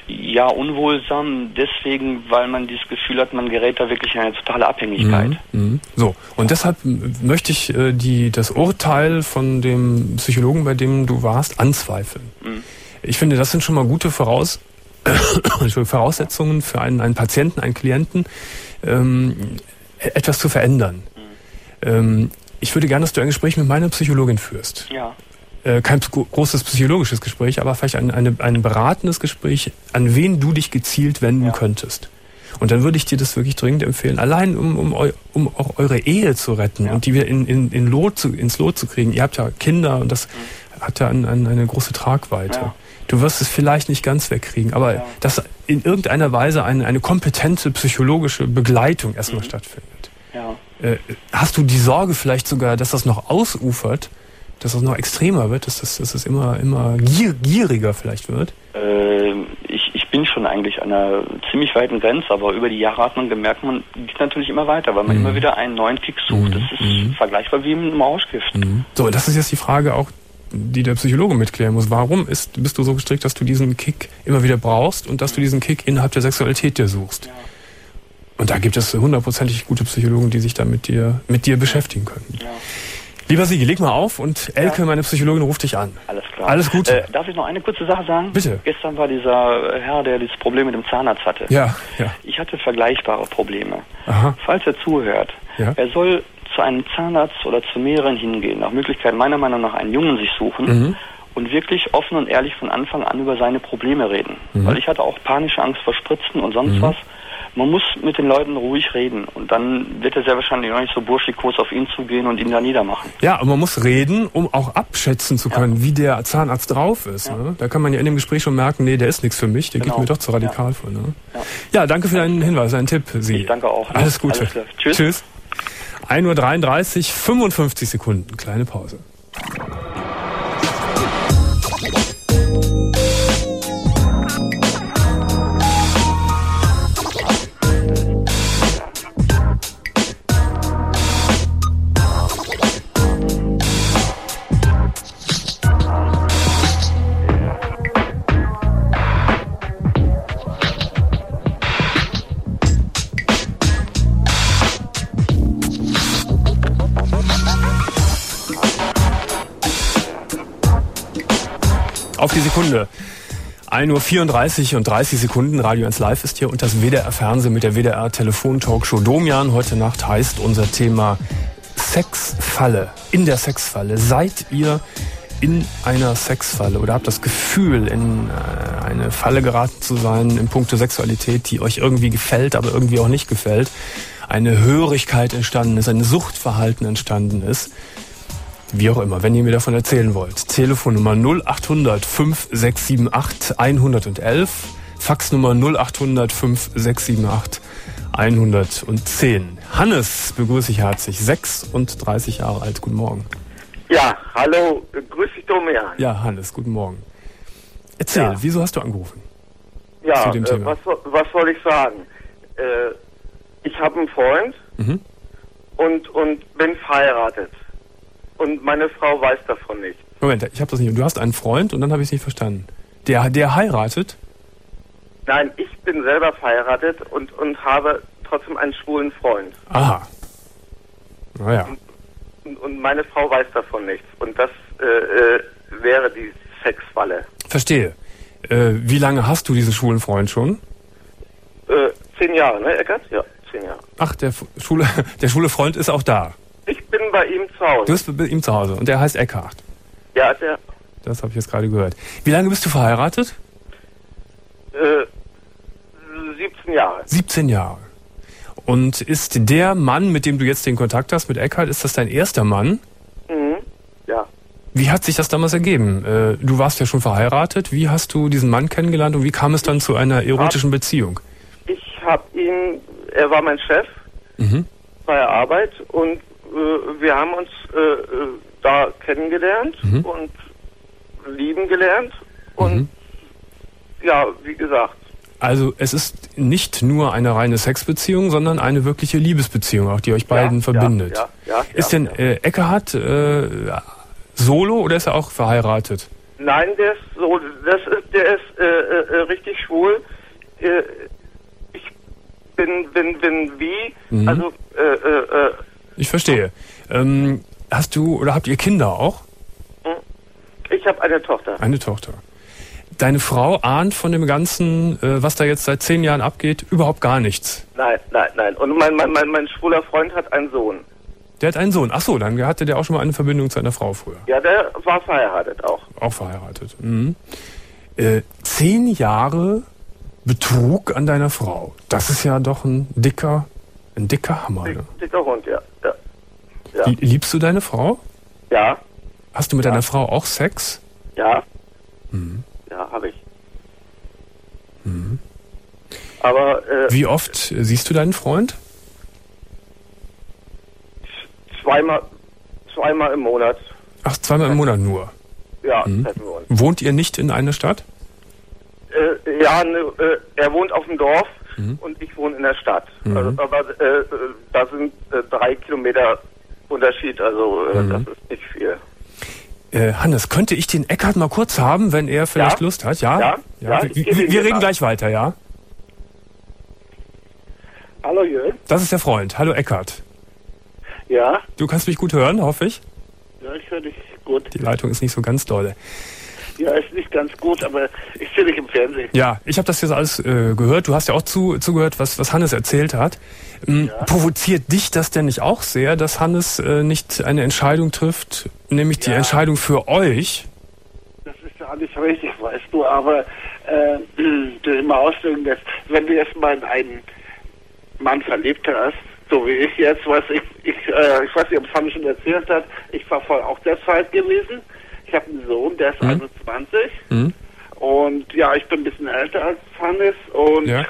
ja, unwohlsam deswegen, weil man dieses Gefühl hat, man gerät da wirklich in eine totale Abhängigkeit. Mhm, mh. So, und deshalb möchte ich äh, die, das Urteil von dem Psychologen, bei dem du warst, anzweifeln. Mhm. Ich finde, das sind schon mal gute Voraus Voraussetzungen für einen, einen Patienten, einen Klienten, ähm, etwas zu verändern. Mhm. Ähm, ich würde gerne, dass du ein Gespräch mit meiner Psychologin führst. Ja. Äh, kein großes psychologisches Gespräch, aber vielleicht ein, eine, ein beratendes Gespräch, an wen du dich gezielt wenden ja. könntest. Und dann würde ich dir das wirklich dringend empfehlen, allein um, um, um auch eure Ehe zu retten ja. und die wieder in, in, in Lot zu, ins Lot zu kriegen. Ihr habt ja Kinder und das mhm. hat ja an, an eine große Tragweite. Ja. Du wirst es vielleicht nicht ganz wegkriegen, aber ja. dass in irgendeiner Weise eine, eine kompetente psychologische Begleitung erstmal mhm. stattfindet. Ja. Äh, hast du die Sorge vielleicht sogar, dass das noch ausufert, dass das noch extremer wird, dass das, dass das immer, immer gier, gieriger vielleicht wird? Äh, ich, ich bin schon eigentlich an einer ziemlich weiten Grenze, aber über die Jahre hat man gemerkt, man geht natürlich immer weiter, weil man mhm. immer wieder einen neuen Kick sucht. Mhm. Das ist mhm. vergleichbar wie ein Rauschgift. Mhm. So, das ist jetzt die Frage auch, die der Psychologe mitklären muss. Warum ist, bist du so gestrickt, dass du diesen Kick immer wieder brauchst und dass du diesen Kick innerhalb der Sexualität dir suchst? Ja. Und da gibt es hundertprozentig gute Psychologen, die sich da mit dir, mit dir beschäftigen können. Ja. Lieber Sigi, leg mal auf und Elke, ja. meine Psychologin, ruft dich an. Alles klar. Alles gut. Äh, darf ich noch eine kurze Sache sagen? Bitte. Gestern war dieser Herr, der dieses Problem mit dem Zahnarzt hatte. Ja, ja. Ich hatte vergleichbare Probleme. Aha. Falls er zuhört, ja. er soll zu einem Zahnarzt oder zu mehreren hingehen, nach Möglichkeit meiner Meinung nach einen Jungen sich suchen mhm. und wirklich offen und ehrlich von Anfang an über seine Probleme reden. Mhm. Weil ich hatte auch panische Angst vor Spritzen und sonst mhm. was. Man muss mit den Leuten ruhig reden und dann wird er sehr wahrscheinlich auch nicht so burschikos auf ihn zugehen und ihn da niedermachen. Ja, und man muss reden, um auch abschätzen zu können, ja. wie der Zahnarzt drauf ist. Ja. Ne? Da kann man ja in dem Gespräch schon merken, nee, der ist nichts für mich, der genau. geht mir doch zu radikal ja. vor. Ne? Ja. ja, danke für deinen Hinweis, deinen Tipp, Sie. Ich danke auch. Ne? Alles Gute. Alles Tschüss. Tschüss. ein Uhr dreiunddreißig, fünfundfünfzig Sekunden, kleine Pause. Auf die Sekunde. ein Uhr vierunddreißig und dreißig Sekunden. Radio eins Live ist hier und das W D R Fernsehen mit der W D R Telefon-Talkshow Domian. Heute Nacht heißt unser Thema Sexfalle. In der Sexfalle. Seid ihr in einer Sexfalle oder habt das Gefühl, in eine Falle geraten zu sein in puncto Sexualität, die euch irgendwie gefällt, aber irgendwie auch nicht gefällt? Eine Hörigkeit entstanden ist, ein Suchtverhalten entstanden ist. Wie auch immer, wenn ihr mir davon erzählen wollt. Telefonnummer null acht hundert, fünf sechs sieben acht, hundertelf, Faxnummer null acht hundert, fünf sechs sieben acht, hundertzehn. Hannes begrüße ich herzlich, sechsunddreißig Jahre alt. Guten Morgen. Ja, hallo, grüß dich Domian. Ja, Hannes, guten Morgen. Erzähl, ja. Wieso hast du angerufen? Ja, zu dem äh, Thema? Was, was soll ich sagen? Äh, ich habe einen Freund mhm. und, und bin verheiratet. Und meine Frau weiß davon nicht. Moment, ich habe das nicht. Du hast einen Freund und dann habe ich es nicht verstanden. Der, der heiratet? Nein, ich bin selber verheiratet und, und habe trotzdem einen schwulen Freund. Aha. Naja. Und, und meine Frau weiß davon nichts. Und das äh, äh, wäre die Sexfalle. Verstehe. Äh, wie lange hast du diesen schwulen Freund schon? Äh, zehn Jahre, ne, Eckert? Ja, zehn Jahre. Ach, der schwule, der schwule Freund ist auch da. Ich bin bei ihm zu Hause. Du bist bei ihm zu Hause und der heißt Eckhard. Ja, der. Das habe ich jetzt gerade gehört. Wie lange bist du verheiratet? Äh, siebzehn Jahre. siebzehn Jahre. Und ist der Mann, mit dem du jetzt den Kontakt hast, mit Eckhard, ist das dein erster Mann? Mhm, ja. Wie hat sich das damals ergeben? Äh, du warst ja schon verheiratet. Wie hast du diesen Mann kennengelernt und wie kam es dann zu einer erotischen hab, Beziehung? Ich habe ihn, er war mein Chef mhm. bei der Arbeit und äh, wir haben uns äh, da kennengelernt mhm. und lieben gelernt und mhm. ja, wie gesagt. Also es ist nicht nur eine reine Sexbeziehung, sondern eine wirkliche Liebesbeziehung, auch die euch beiden ja, verbindet. Ja, ja, ja, ist ja, denn äh, Eckhard äh, solo oder ist er auch verheiratet? Nein, der ist so, das ist, der ist äh, äh, richtig schwul. Äh, ich bin, bin, bin wie, Mhm. also, äh, äh, äh, Ich verstehe. Ähm, hast du oder habt ihr Kinder auch? ich habe eine Tochter. Eine Tochter. Deine Frau ahnt von dem Ganzen, äh, was da jetzt seit zehn Jahren abgeht, überhaupt gar nichts. Nein, nein, nein. Und mein, mein, mein, mein schwuler Freund hat einen Sohn. Der hat einen Sohn. Ach so, dann hatte der auch schon mal eine Verbindung zu einer Frau früher. Ja, der war verheiratet auch. Auch verheiratet. Mhm. Äh, zehn Jahre Betrug an deiner Frau. Das ist ja doch ein dicker, ein dicker Hammer. Dick, Ne? dicker Hund, ja. Ja, ja. Lie- Liebst du deine Frau? ja. Hast du mit Ja. deiner Frau auch Sex? Ja, Mhm. ja, habe ich. Mhm. Aber äh, Wie oft siehst du deinen Freund? zweimal, zweimal im Monat, Ach, zweimal im Monat nur. ja, Mhm. treffen wir uns. Wohnt ihr nicht in einer Stadt? Äh, ja, ne, äh, er wohnt auf dem Dorf Mhm. und ich wohne in der Stadt. Mhm. Also, aber äh, äh, da sind äh, drei Kilometer Unterschied, also äh, Mhm. das ist nicht viel. Äh, Hannes, könnte ich den Eckart mal kurz haben, wenn er vielleicht Ja. Lust hat? Ja? Ja, ja, ich Wir, gebe wir, ihn wir dir reden ab. gleich weiter, ja? Hallo Jörg. Das ist der Freund. Hallo Eckart. Ja, Du kannst mich gut hören, hoffe ich. ja, ich höre dich gut. Die Leitung ist nicht so ganz dolle. Ja, ist nicht ganz gut, aber ich sehe dich im Fernsehen. Ja, ich habe das jetzt alles äh, gehört. Du hast ja auch zu, zugehört, was, was Hannes erzählt hat. Ähm, Ja. Provoziert dich das denn nicht auch sehr, dass Hannes äh, nicht eine Entscheidung trifft, nämlich die Ja. Entscheidung für euch? Das ist ja alles richtig, weißt du, aber äh, du immer ausdrücken lässt, wenn du jetzt mal in einen Mann verliebt hast, so wie ich jetzt, was ich, ich, äh, ich weiß nicht, ob es Hannes schon erzählt hat, ich war voll auch der Zeit gewesen. Ich habe einen Sohn, der ist Mhm. einundzwanzig Hm? und ja, ich bin ein bisschen älter als Hannes und Ja.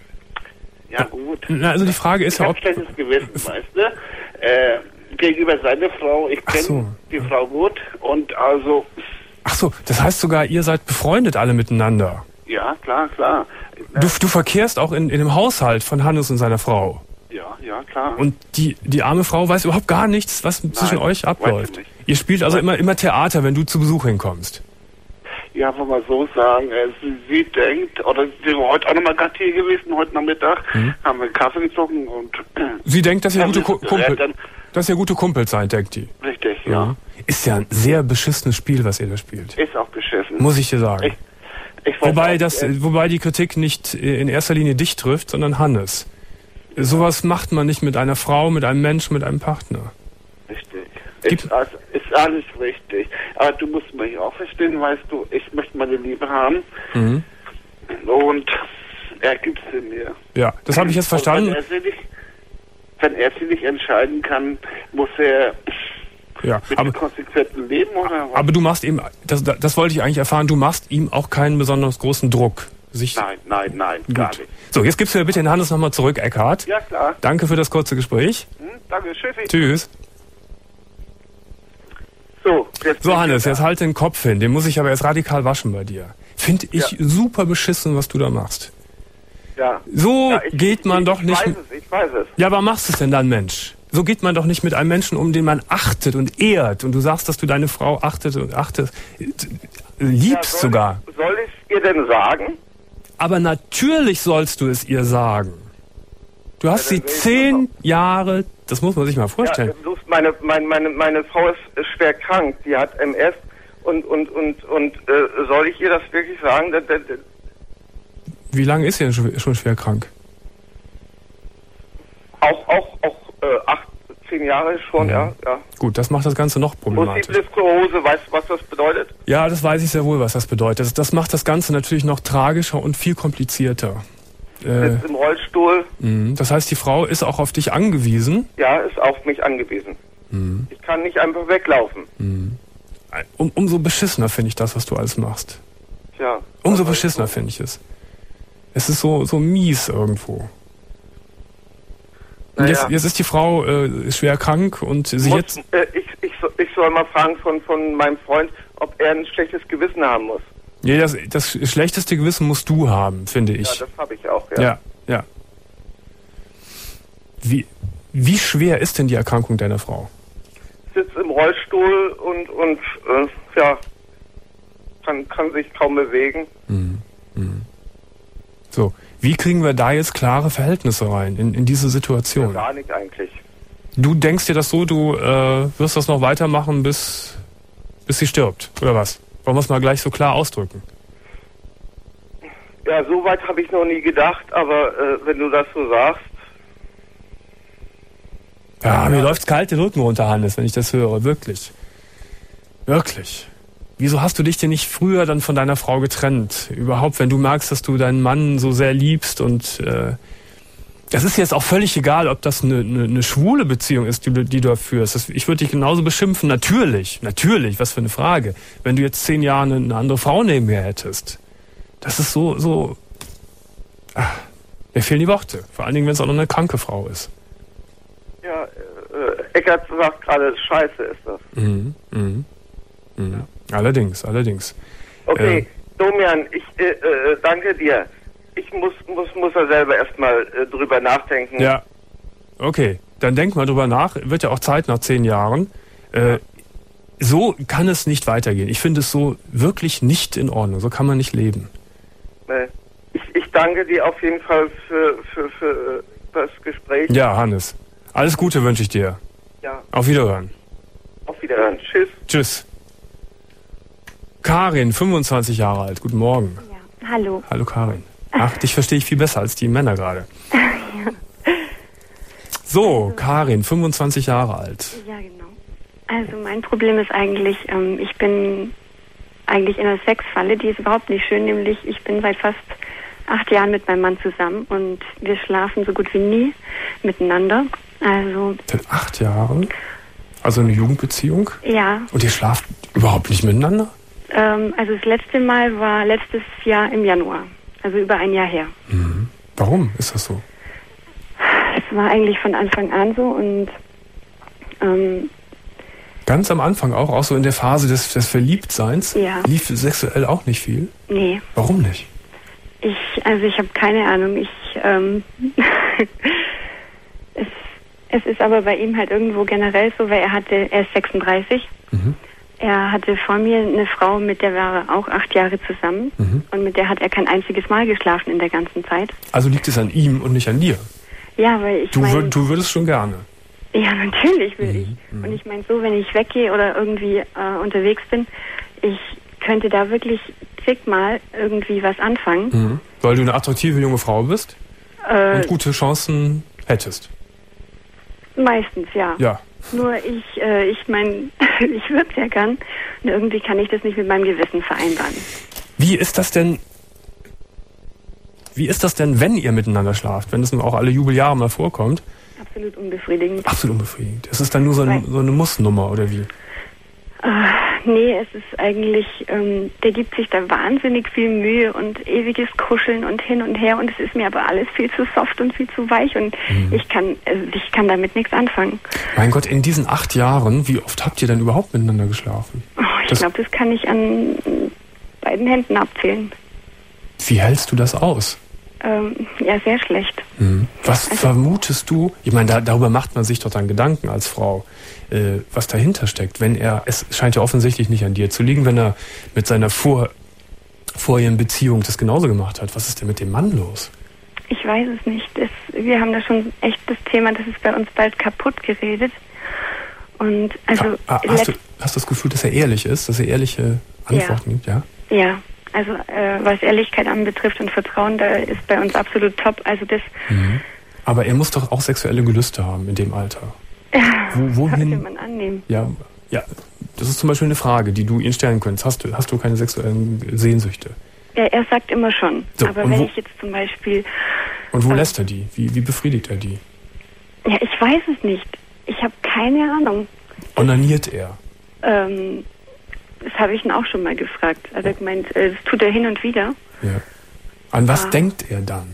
ja gut. Na, also die Frage ist Ich ja, habe ob... schlechtes Gewissen, weißt du? Äh, gegenüber seiner Frau, ich Ach kenne so. die Frau gut und also, Ach so, das heißt sogar, ihr seid befreundet alle miteinander. ja, klar, klar. Du, du verkehrst auch in, in dem Haushalt von Hannes und seiner Frau. Ja, ja, klar. Und die, die arme Frau weiß überhaupt gar nichts, was zwischen euch weiß abläuft. sie nicht. Ihr spielt also immer, immer Theater, wenn du zu Besuch hinkommst. Ja, wenn man so sagen, äh, sie, sie denkt, oder sie war heute auch nochmal gerade hier gewesen, heute Nachmittag, Mhm. haben wir einen Kaffee gezogen und Sie denkt, dass ihr haben gute wir Ku- so Kumpel, geredet, dass ihr gute Kumpels seid, denkt die. richtig, ja. Ist ja ein sehr beschissenes Spiel, was ihr da spielt. Ist auch beschissen. Muss ich dir sagen. Ich, ich weiß Wobei, auch, das, äh, wobei die Kritik nicht in erster Linie dich trifft, sondern Hannes. Sowas macht man nicht mit einer Frau, mit einem Menschen, mit einem Partner. Richtig. Gibt- Ist, also, ist alles richtig. Aber du musst mich auch verstehen, weißt du, ich möchte meine Liebe haben Mhm. und er gibt sie mir. Ja, das habe ich jetzt verstanden. Und wenn er sie nicht, wenn er sie nicht entscheiden kann, muss er Ja, mit aber, konsequenten Leben oder was? aber du machst ihm, das, das wollte ich eigentlich erfahren, du machst ihm auch keinen besonders großen Druck. Sich, Nein, nein, nein, gar Gut. nicht. So, jetzt gibst du mir bitte den Hannes nochmal zurück, Eckhardt. Ja, klar. Danke für das kurze Gespräch. Hm, danke, tschüssi. Tschüss. So, jetzt So, bin ich Hannes, da. jetzt halt den Kopf hin. Den muss ich aber jetzt radikal waschen bei dir. Finde ich Ja. super beschissen, was du da machst. Ja. So Ja, ich, geht man ich, doch ich nicht. Ich weiß es, ich weiß es. Ja, aber machst es denn dann, Mensch? So geht man doch nicht mit einem Menschen um, den man achtet und ehrt. Und du sagst, dass du deine Frau achtet und achtest. Liebst Ja, soll sogar. Ich, soll ich ihr denn sagen? Aber natürlich sollst du es ihr sagen. Du hast Ja, sie dann will ich zehn Jahre, das muss man sich mal Ja, vorstellen. bloß meine, meine, meine, meine Frau ist äh, schwer krank. Die hat M S und und und und äh, soll ich ihr das wirklich sagen? Das, das, das, Wie lange ist sie denn schon schon schwer krank? auch auch auch äh, acht, zehn Jahre schon, ja. ja. Gut, das macht das Ganze noch problematisch. Multiple Sklerose, weißt du, was das bedeutet? Ja, das weiß ich sehr wohl, was das bedeutet. Das, das macht das Ganze natürlich noch tragischer und viel komplizierter. Äh, Sitzt im Rollstuhl, mh. Das heißt, die Frau ist auch auf dich angewiesen. ja, ist auf mich angewiesen. Mhm. Ich kann nicht einfach weglaufen. Mhm. Um, umso beschissener finde ich das, was du alles machst. Tja. Umso was beschissener soll ich finde ich es. Es ist so, so mies irgendwo. Und Naja. jetzt, jetzt ist die Frau äh, schwer krank und sie muss, jetzt... äh, ich, ich, so- ich soll mal fragen von, von meinem Freund, ob er ein schlechtes Gewissen haben muss. Ja, das, das schlechteste Gewissen musst du haben, finde ich. Ja, das habe ich auch, ja. Ja, ja. Wie, wie schwer ist denn die Erkrankung deiner Frau? Sitzt im Rollstuhl und, und äh, ja, kann, kann sich kaum bewegen. Mhm. Mhm. So, wie kriegen wir da jetzt klare Verhältnisse rein in, in diese Situation? Ja, gar nicht eigentlich. Du denkst dir das so, du äh, wirst das noch weitermachen, bis, bis sie stirbt, oder was? Wollen wir es mal gleich so klar ausdrücken? Ja, so weit habe ich noch nie gedacht, aber äh, wenn du das so sagst... Ja, mir läuft's kalt den Rücken runter, Hannes, wenn ich das höre, wirklich. Wirklich. Wieso hast du dich denn nicht früher dann von deiner Frau getrennt? Überhaupt, wenn du merkst, dass du deinen Mann so sehr liebst und äh, das ist jetzt auch völlig egal, ob das eine, eine, eine schwule Beziehung ist, die, die du da führst. Das, ich würde dich genauso beschimpfen. Natürlich, natürlich, was für eine Frage. Wenn du jetzt zehn Jahre eine, eine andere Frau neben mir hättest. Das ist so, so... Ach, mir fehlen die Worte. Vor allen Dingen, wenn es auch noch eine kranke Frau ist. Ja, äh, Eckert sagt gerade, scheiße ist das. Mhm, mhm, mhm. Ja. Allerdings, allerdings. Okay, äh, Domian, ich äh, äh, danke dir. Ich muss, muss, muss da selber erstmal äh, drüber nachdenken. Ja, okay. Dann denk mal drüber nach. Wird ja auch Zeit nach zehn Jahren. Äh, so kann es nicht weitergehen. Ich finde es so wirklich nicht in Ordnung. So kann man nicht leben. Äh, ich, ich danke dir auf jeden Fall für, für, für das Gespräch. Ja, Hannes. Alles Gute wünsche ich dir. Ja. Auf Wiederhören. Auf Wiederhören. Tschüss. Tschüss. Karin, fünfundzwanzig Jahre alt. Guten Morgen. Ja, hallo. Hallo Karin. Ach, dich verstehe ich viel besser als die Männer gerade. Ja. So, Karin, fünfundzwanzig Jahre alt. Ja, genau. Also mein Problem ist eigentlich, ähm, ich bin eigentlich in einer Sexfalle, die ist überhaupt nicht schön, nämlich ich bin seit fast acht Jahren mit meinem Mann zusammen und wir schlafen so gut wie nie miteinander. Also Seit acht Jahren? Also eine Jugendbeziehung? ja, Und ihr schlaft überhaupt nicht miteinander? ähm, also das letzte Mal war letztes Jahr im Januar, also über ein Jahr her. Mhm. Warum ist das so? Es war eigentlich von Anfang an so und ähm, Ganz am Anfang auch, auch so in der Phase des, des Verliebtseins, Ja. lief sexuell auch nicht viel? nee. Warum nicht? Ich, also ich habe keine Ahnung. Ich, ähm, es, es ist aber bei ihm halt irgendwo generell so, weil er hatte, er ist sechsunddreißig. Mhm. Er hatte vor mir eine Frau, mit der war er auch acht Jahre zusammen. Mhm. Und mit der hat er kein einziges Mal geschlafen in der ganzen Zeit. Also liegt es an ihm und nicht an dir? Ja, weil ich Du, mein, würd, du würdest schon gerne. ja, natürlich will Mhm, ich. mhm. Und ich meine so, wenn ich weggehe oder irgendwie äh, unterwegs bin, ich könnte da wirklich zigmal irgendwie was anfangen. Mhm. Weil du eine attraktive junge Frau bist Äh, und gute Chancen hättest. meistens, ja. Ja. Nur ich, äh, ich meine, ich würde sehr gern. Und irgendwie kann ich das nicht mit meinem Gewissen vereinbaren. Wie ist das denn, wie ist das denn, wenn ihr miteinander schlaft? Wenn es nun auch alle Jubeljahre mal vorkommt? Absolut unbefriedigend. Absolut unbefriedigend. Ist es dann nur so, ein, so eine Mussnummer oder wie? Äh, nee, es ist eigentlich, ähm, der gibt sich da wahnsinnig viel Mühe und ewiges Kuscheln und hin und her und es ist mir aber alles viel zu soft und viel zu weich und Mhm. ich kann, also ich kann damit nichts anfangen. Mein Gott, in diesen acht Jahren, wie oft habt ihr denn überhaupt miteinander geschlafen? Oh, ich Das- glaube, das kann ich an beiden Händen abzählen. Wie hältst du das aus? Ähm, ja, sehr schlecht. Mhm. Was Also- vermutest du? Ich meine, da, darüber macht man sich doch dann Gedanken als Frau, äh, was dahinter steckt. Wenn er, es scheint ja offensichtlich nicht an dir zu liegen, wenn er mit seiner vor, vorherigen Beziehung das genauso gemacht hat. Was ist denn mit dem Mann los? Ich weiß es nicht. Es, wir haben da schon echt das Thema, das ist bei uns bald kaputt geredet. Und also ah, hast, du, let- hast du das Gefühl, dass er ehrlich ist, dass er ehrliche Antworten gibt? Ja. ja, also äh, was Ehrlichkeit anbetrifft und Vertrauen, da ist bei uns absolut top. Also das Mhm. Aber er muss doch auch sexuelle Gelüste haben in dem Alter. Wo, sollte wohin? man annehmen. Ja, ja, das ist zum Beispiel eine Frage, die du ihn stellen könntest. Hast du, hast du keine sexuellen Sehnsüchte? Ja, er sagt immer schon. So, aber und wenn wo- ich jetzt zum Beispiel, Und wo Ähm. lässt er die? Wie, wie befriedigt er die? ja, ich weiß es nicht. Ich habe keine Ahnung. Onaniert er? Ähm, das habe ich ihn auch schon mal gefragt. Also er gemeint, äh, das tut er hin und wieder. Ja. An was Ah. denkt er dann?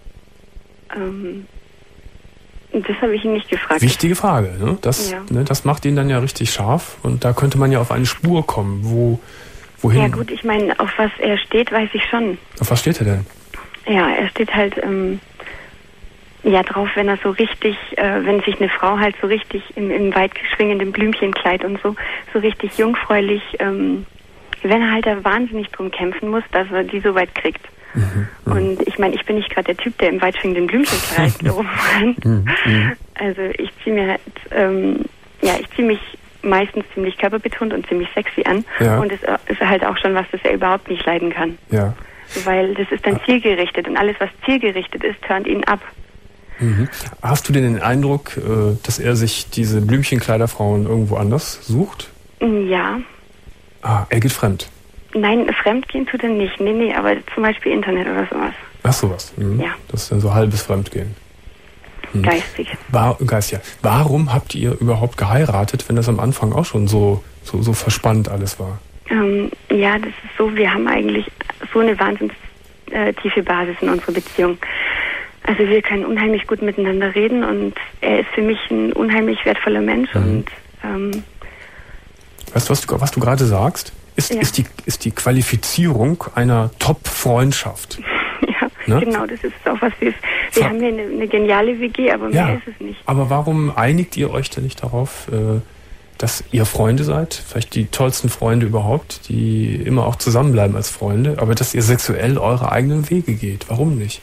Ähm, das habe ich ihn nicht gefragt. Wichtige Frage, ne? Das, Ja. ne, das macht ihn dann ja richtig scharf und da könnte man ja auf eine Spur kommen, wo, wohin? Ja gut, ich meine, auf was er steht, weiß ich schon. Auf was steht er denn? Ja, er steht halt ähm, ja drauf, wenn er so richtig, äh, wenn sich eine Frau halt so richtig im, im weit schwingenden Blümchenkleid und so, so richtig jungfräulich ähm, wenn er halt da wahnsinnig drum kämpfen muss, dass er die so weit kriegt. Mhm, und ich meine, ich bin nicht gerade der Typ, der im weitschwingenden Blümchenkleid rumrennt. Mhm, also ich ziehe mir halt, ähm, ja, ich ziehe mich meistens ziemlich körperbetont und ziemlich sexy an. Ja. Und es ist halt auch schon was, das er überhaupt nicht leiden kann. Ja. Weil das ist dann zielgerichtet und alles, was zielgerichtet ist, turnt ihn ab. Mhm. Hast du denn den Eindruck, dass er sich diese Blümchenkleiderfrauen irgendwo anders sucht? Ja. Ah, er geht fremd? Nein, fremdgehen tut er nicht. Nee, nee, aber zum Beispiel Internet oder sowas. Ach, sowas. Mhm. Ja. Das ist dann so halbes Fremdgehen. Mhm. Geistig. War, geistig, ja. Warum habt ihr überhaupt geheiratet, wenn das am Anfang auch schon so, so, so verspannt alles war? Ähm, ja, das ist so, wir haben eigentlich so eine wahnsinnig äh, tiefe Basis in unserer Beziehung. Also wir können unheimlich gut miteinander reden und er ist für mich ein unheimlich wertvoller Mensch. Mhm. Und ähm, weißt du, was du, was du gerade sagst? Ist, ja. ist, die, ist die Qualifizierung einer Top-Freundschaft. Ja, ne? Genau, das ist auch was wir... Wir Ver- haben ja eine, eine geniale W G, aber mehr ja, ist es nicht. Aber warum einigt ihr euch denn nicht darauf, äh, dass ihr Freunde seid? Vielleicht die tollsten Freunde überhaupt, die immer auch zusammenbleiben als Freunde, aber dass ihr sexuell eure eigenen Wege geht. Warum nicht?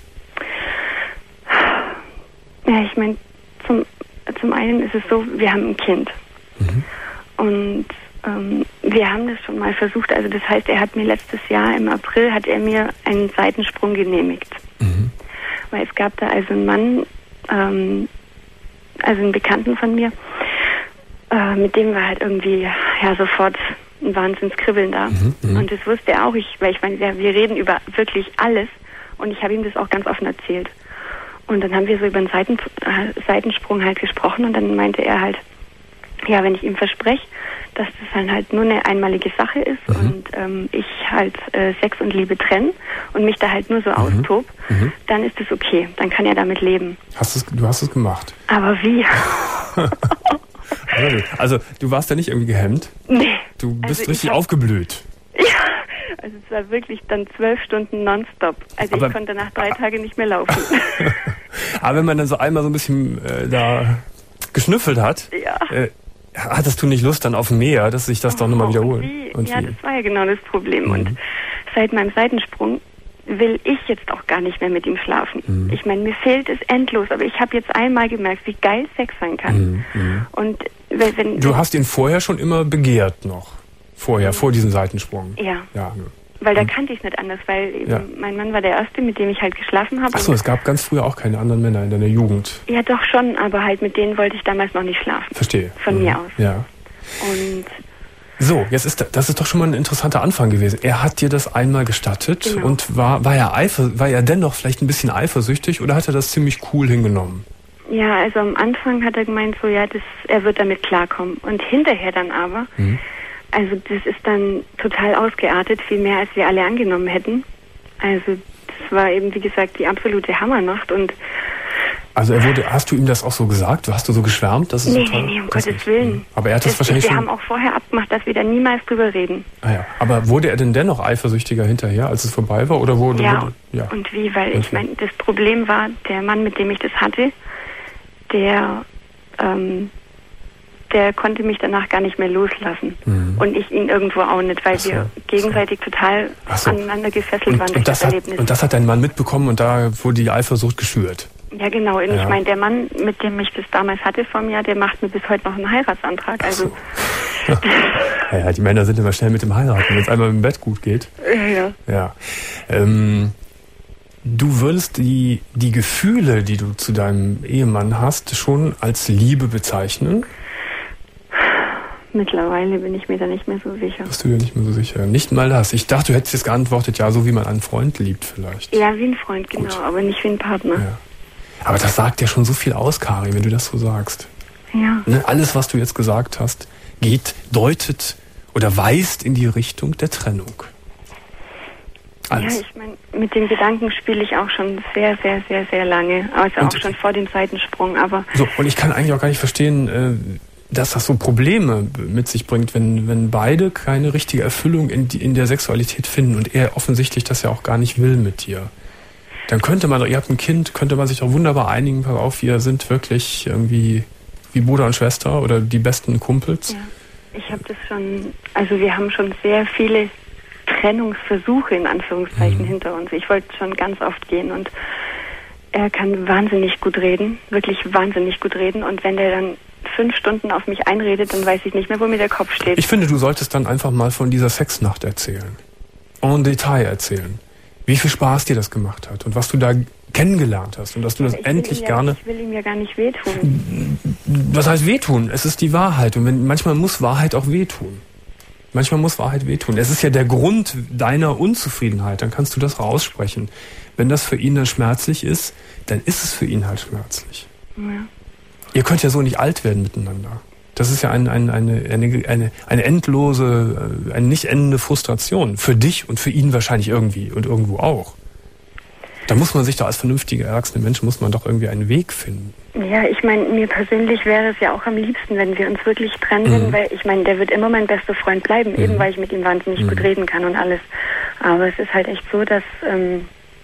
Ja, ich meine, zum, zum einen ist es so, wir haben ein Kind. Mhm. Und ähm, wir haben das schon mal versucht. Also das heißt, er hat mir letztes Jahr im April, hat er mir einen Seitensprung genehmigt. Mhm. Weil es gab da also einen Mann, ähm, also einen Bekannten von mir, äh, mit dem war halt irgendwie ja sofort ein Wahnsinnskribbeln da. Mhm. Und das wusste er auch. Ich, weil ich meine, wir, wir reden über wirklich alles und ich habe ihm das auch ganz offen erzählt. Und dann haben wir so über einen Seiten, äh, Seitensprung halt gesprochen und dann meinte er halt, ja, wenn ich ihm verspreche, dass das dann halt nur eine einmalige Sache ist mhm. und ähm, ich halt äh, Sex und Liebe trenne und mich da halt nur so mhm. austob, mhm. dann ist das okay, dann kann er damit leben. Hast du's, du hast es gemacht? Aber wie? Also, du warst ja nicht irgendwie gehemmt? Nee. Du bist also richtig hab, aufgeblüht. Ja, also es war wirklich dann zwölf Stunden nonstop. Also aber, ich konnte nach drei Tagen nicht mehr laufen. Aber wenn man dann so einmal so ein bisschen äh, da geschnüffelt hat, ja. äh, hattest du nicht Lust dann auf mehr, dass sich das oh, doch nochmal wiederholt? Und wie? Und ja, wie? Das war ja genau das Problem. Mhm. Und seit meinem Seitensprung will ich jetzt auch gar nicht mehr mit ihm schlafen. Mhm. Ich meine, mir fehlt es endlos, aber ich habe jetzt einmal gemerkt, wie geil Sex sein kann. Mhm. Und wenn, wenn du hast ihn vorher schon immer begehrt noch? Vorher, mhm. vor diesem Seitensprung? Ja. ja. Weil da kannte ich es nicht anders, weil eben ja. mein Mann war der Erste, mit dem ich halt geschlafen habe. Achso, es gab ganz früher auch keine anderen Männer in deiner Jugend. Ja, doch schon, aber halt mit denen wollte ich damals noch nicht schlafen. Verstehe. Von mhm. mir aus. Ja. Und so, jetzt ist das ist doch schon mal ein interessanter Anfang gewesen. Er hat dir das einmal gestattet genau. und war war er eifer, war er dennoch vielleicht ein bisschen eifersüchtig oder hat er das ziemlich cool hingenommen? Ja, also am Anfang hat er gemeint, so ja, das, er wird damit klarkommen. Und hinterher dann aber, mhm. also das ist dann total ausgeartet, viel mehr als wir alle angenommen hätten. Also das war eben, wie gesagt, die absolute Hammernacht und also er wurde, hast du ihm das auch so gesagt? Hast du so geschwärmt? Dass es nee, so toll, nee, nee, um Gottes nicht. Willen. Aber er hat das, das wahrscheinlich wir schon... Wir haben auch vorher abgemacht, dass wir da niemals drüber reden. Ah ja. Aber wurde er denn dennoch eifersüchtiger hinterher, als es vorbei war? Oder wurde, ja, wurde, ja. und wie? Weil okay. ich meine, das Problem war, der Mann, mit dem ich das hatte, der, ähm, der konnte mich danach gar nicht mehr loslassen. Mhm. Und ich ihn irgendwo auch nicht, weil so, wir gegenseitig so. total so. aneinander gefesselt und, waren und durch das, das hat, Erlebnis. Und das hat dein Mann mitbekommen und da wurde die Eifersucht geschürt? Ja, genau. Und ja. ich meine, der Mann, mit dem ich das damals hatte vor mir, der macht mir bis heute noch einen Heiratsantrag. Also so. ja, ja, die Männer sind immer schnell mit dem Heiraten, wenn es einmal im Bett gut geht. Ja, ja. ja. Ähm, du würdest die, die Gefühle, die du zu deinem Ehemann hast, schon als Liebe bezeichnen? Mittlerweile bin ich mir da nicht mehr so sicher. Bist du dir nicht mehr so sicher? Nicht mal das. Ich dachte, du hättest jetzt geantwortet, ja, so wie man einen Freund liebt vielleicht. Ja, wie ein Freund, genau, Gut. aber nicht wie ein Partner. Ja. Aber das sagt ja schon so viel aus, Kari, wenn du das so sagst. Ja. Ne, alles, was du jetzt gesagt hast, geht, deutet oder weist in die Richtung der Trennung. Alles. Ja, ich meine, mit dem Gedanken spiele ich auch schon sehr, sehr, sehr, sehr lange. Also und auch schon vor dem Seitensprung, aber... So, und ich kann eigentlich auch gar nicht verstehen, äh, dass das so Probleme mit sich bringt, wenn, wenn beide keine richtige Erfüllung in, die, in der Sexualität finden und er offensichtlich das ja auch gar nicht will mit dir. Dann könnte man, ihr habt ein Kind, könnte man sich doch wunderbar einigen, pass auf, wir sind wirklich irgendwie wie Bruder und Schwester oder die besten Kumpels. Ja, ich habe das schon, also wir haben schon sehr viele Trennungsversuche in Anführungszeichen mhm. hinter uns. Ich wollte schon ganz oft gehen und er kann wahnsinnig gut reden, wirklich wahnsinnig gut reden. Und wenn der dann fünf Stunden auf mich einredet, dann weiß ich nicht mehr, wo mir der Kopf steht. Ich finde, du solltest dann einfach mal von dieser Sexnacht erzählen. En Detail erzählen. Wie viel Spaß dir das gemacht hat und was du da kennengelernt hast und dass du das ich endlich ja, gerne... Ich will ihm ja gar nicht wehtun. Was heißt wehtun? Es ist die Wahrheit. Und wenn, manchmal muss Wahrheit auch wehtun. Manchmal muss Wahrheit wehtun. Es ist ja der Grund deiner Unzufriedenheit. Dann kannst du das raussprechen. Wenn das für ihn dann schmerzlich ist, dann ist es für ihn halt schmerzlich. Ja. Ihr könnt ja so nicht alt werden miteinander. Das ist ja ein, ein, eine, eine, eine, eine endlose, eine nicht endende Frustration. Für dich und für ihn wahrscheinlich irgendwie und irgendwo auch. Da muss man sich doch als vernünftiger, erwachsener Mensch, muss man doch irgendwie einen Weg finden. Ja, ich meine, mir persönlich wäre es ja auch am liebsten, wenn wir uns wirklich trennen würden, mhm. weil ich meine, der wird immer mein bester Freund bleiben, mhm. eben weil ich mit ihm wahnsinnig mhm. gut reden kann und alles. Aber es ist halt echt so, dass... Ähm,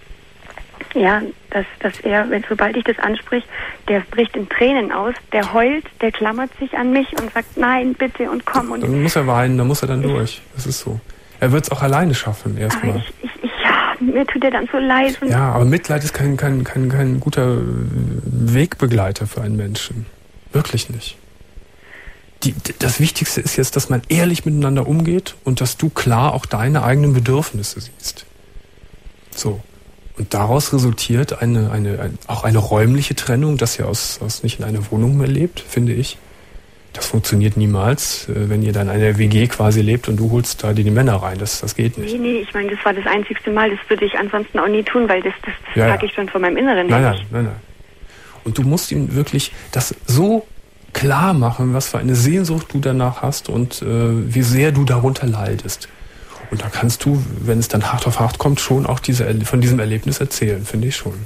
Ja, dass, dass er, wenn, sobald ich das ansprich, der bricht in Tränen aus, der heult, der klammert sich an mich und sagt, nein, bitte und komm. Und dann muss er weinen, dann muss er dann durch. Das ist so. Er wird es auch alleine schaffen, erstmal. Ich, ich, ich, ja, mir tut er dann so leid. Und ja, aber Mitleid ist kein, kein, kein, kein guter Wegbegleiter für einen Menschen. Wirklich nicht. Die, das Wichtigste ist jetzt, dass man ehrlich miteinander umgeht und dass du klar auch deine eigenen Bedürfnisse siehst. So. Und daraus resultiert eine, eine, ein, auch eine räumliche Trennung, dass ihr aus, aus nicht in einer Wohnung mehr lebt, finde ich. Das funktioniert niemals, wenn ihr dann in einer W G quasi lebt und du holst da die, die Männer rein. Das, das geht nicht. Nee, nee, ich meine, das war das einzigste Mal. Das würde ich ansonsten auch nie tun, weil das, das, das ja, sage ja. ich schon von meinem Inneren nein, her. Nein, nein, nein. Und du musst ihm wirklich das so klar machen, was für eine Sehnsucht du danach hast und äh, wie sehr du darunter leidest. Und da kannst du, wenn es dann hart auf hart kommt, schon auch diese, von diesem Erlebnis erzählen, finde ich schon.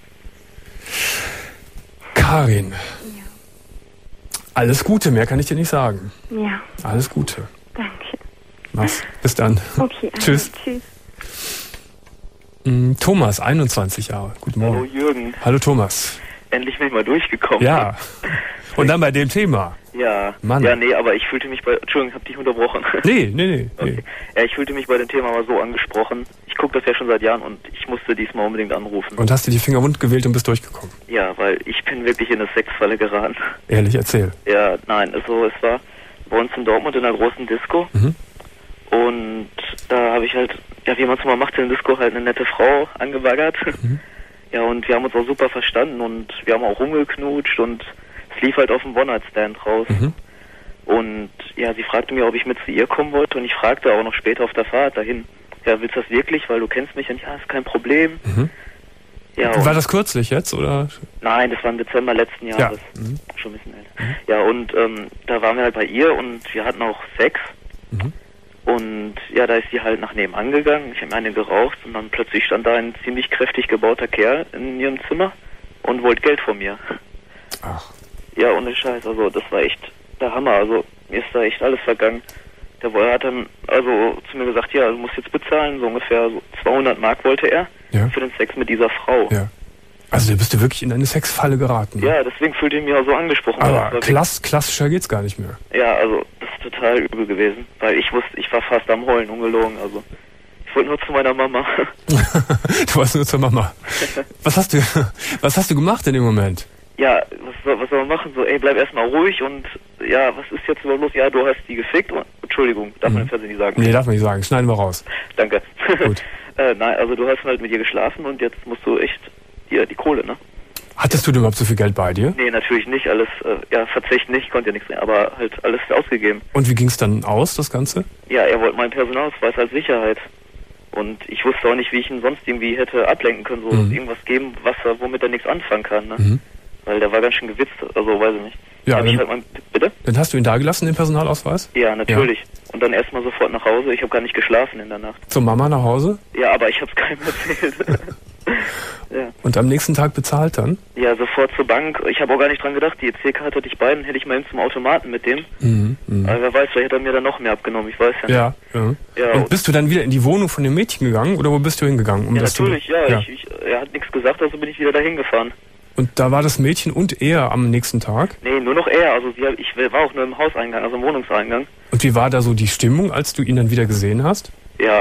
Karin. Ja. Alles Gute, mehr kann ich dir nicht sagen. Ja. Alles Gute. Danke. Mach's. Bis dann. Okay. Tschüss. Tschüss. Thomas, einundzwanzig Jahre. Guten Morgen. Hallo Jürgen. Hallo Thomas. Endlich bin ich mal durchgekommen. Ja. Und dann bei dem Thema. Ja. Mann. Ja, nee, aber ich fühlte mich bei... Entschuldigung, ich habe dich unterbrochen. Nee, nee, nee. Okay. nee. Ja, ich fühlte mich bei dem Thema mal so angesprochen. Ich gucke das ja schon seit Jahren und ich musste diesmal unbedingt anrufen. Und hast dir die Finger wund gewählt und bist durchgekommen? Ja, weil ich bin wirklich in eine Sexfalle geraten. Ehrlich, erzähl. Ja, nein, also es war bei uns in Dortmund in einer großen Disco. Mhm. Und da habe ich halt, ja, wie man es mal macht in der Disco, halt eine nette Frau angebaggert. Mhm. Ja, und wir haben uns auch super verstanden und wir haben auch rumgeknutscht und es lief halt auf dem One-Night-Stand raus. Mhm. Und ja, sie fragte mir, ob ich mit zu ihr kommen wollte und ich fragte auch noch später auf der Fahrt dahin, ja, willst du das wirklich, weil du kennst mich? Und ja, ist kein Problem. Mhm. Ja, war das kürzlich jetzt, oder? Nein, das war im Dezember letzten Jahres. Ja. Mhm. Schon ein bisschen älter. Mhm. Ja, und ähm, da waren wir halt bei ihr und wir hatten auch Sex. Mhm. Und ja, da ist sie halt nach nebenan gegangen. Ich habe eine geraucht und dann plötzlich stand da ein ziemlich kräftig gebauter Kerl in ihrem Zimmer und wollte Geld von mir. Ach. Ja, ohne Scheiß. Also das war echt der Hammer. Also mir ist da echt alles vergangen. Der hat dann also zu mir gesagt, ja, du musst jetzt bezahlen. So ungefähr so zweihundert Mark wollte er ja. für den Sex mit dieser Frau. Ja. Also da bist du wirklich in eine Sexfalle geraten. Ja, deswegen fühlte ich mich auch so angesprochen. Aber klass, klassischer geht's gar nicht mehr. Ja, also das ist total übel gewesen, weil ich wusste, ich war fast am Heulen, ungelogen. Also ich wollte nur zu meiner Mama. Du wolltest nur zur Mama. Was hast du, was hast du gemacht in dem Moment? Ja, was soll, was soll man machen? So, ey, bleib erstmal ruhig und ja, was ist jetzt überhaupt los? Ja, du hast die gefickt. Und, Entschuldigung, darf man im Fernsehen nicht sagen. Nee, darf man nicht sagen. Schneiden wir raus. Danke. Gut. äh, nein, also du hast halt mit ihr geschlafen und jetzt musst du echt dir die Kohle, ne? Hattest du denn überhaupt so viel Geld bei dir? Nee, natürlich nicht. Alles, äh, ja, verzichten nicht, konnte ja nichts mehr, aber halt alles ausgegeben. Und wie ging's dann aus, das Ganze? Ja, er wollte meinen Personalausweis als Sicherheit. Und ich wusste auch nicht, wie ich ihn sonst irgendwie hätte ablenken können, so mhm. irgendwas geben, was er, womit er nichts anfangen kann, ne? Mhm. Weil der war ganz schön gewitzt, also weiß ich nicht. Ja, dann, ich halt mein, bitte? Dann hast du ihn da gelassen, den Personalausweis? Ja, natürlich. Ja. Und dann erstmal sofort nach Hause. Ich habe gar nicht geschlafen in der Nacht. Zur Mama nach Hause? Ja, aber ich habe es keinem erzählt. Ja. Und am nächsten Tag bezahlt dann? Ja, sofort zur Bank. Ich habe auch gar nicht dran gedacht, die E C-Karte hatte ich beiden, hätte ich mal hin zum Automaten mit dem. Mhm, mh. Aber wer weiß, vielleicht hat er mir dann noch mehr abgenommen, ich weiß ja nicht. Ja, ja. ja und, und bist du dann wieder in die Wohnung von dem Mädchen gegangen oder wo bist du hingegangen? Um ja, das natürlich, zu... ja. ja. Ich, ich, er hat nichts gesagt, also bin ich wieder dahin gefahren. Und da war das Mädchen und er am nächsten Tag? Nee, nur noch er. Also sie, ich war auch nur im Hauseingang, also im Wohnungseingang. Und wie war da so die Stimmung, als du ihn dann wieder gesehen hast? Ja, Kipp.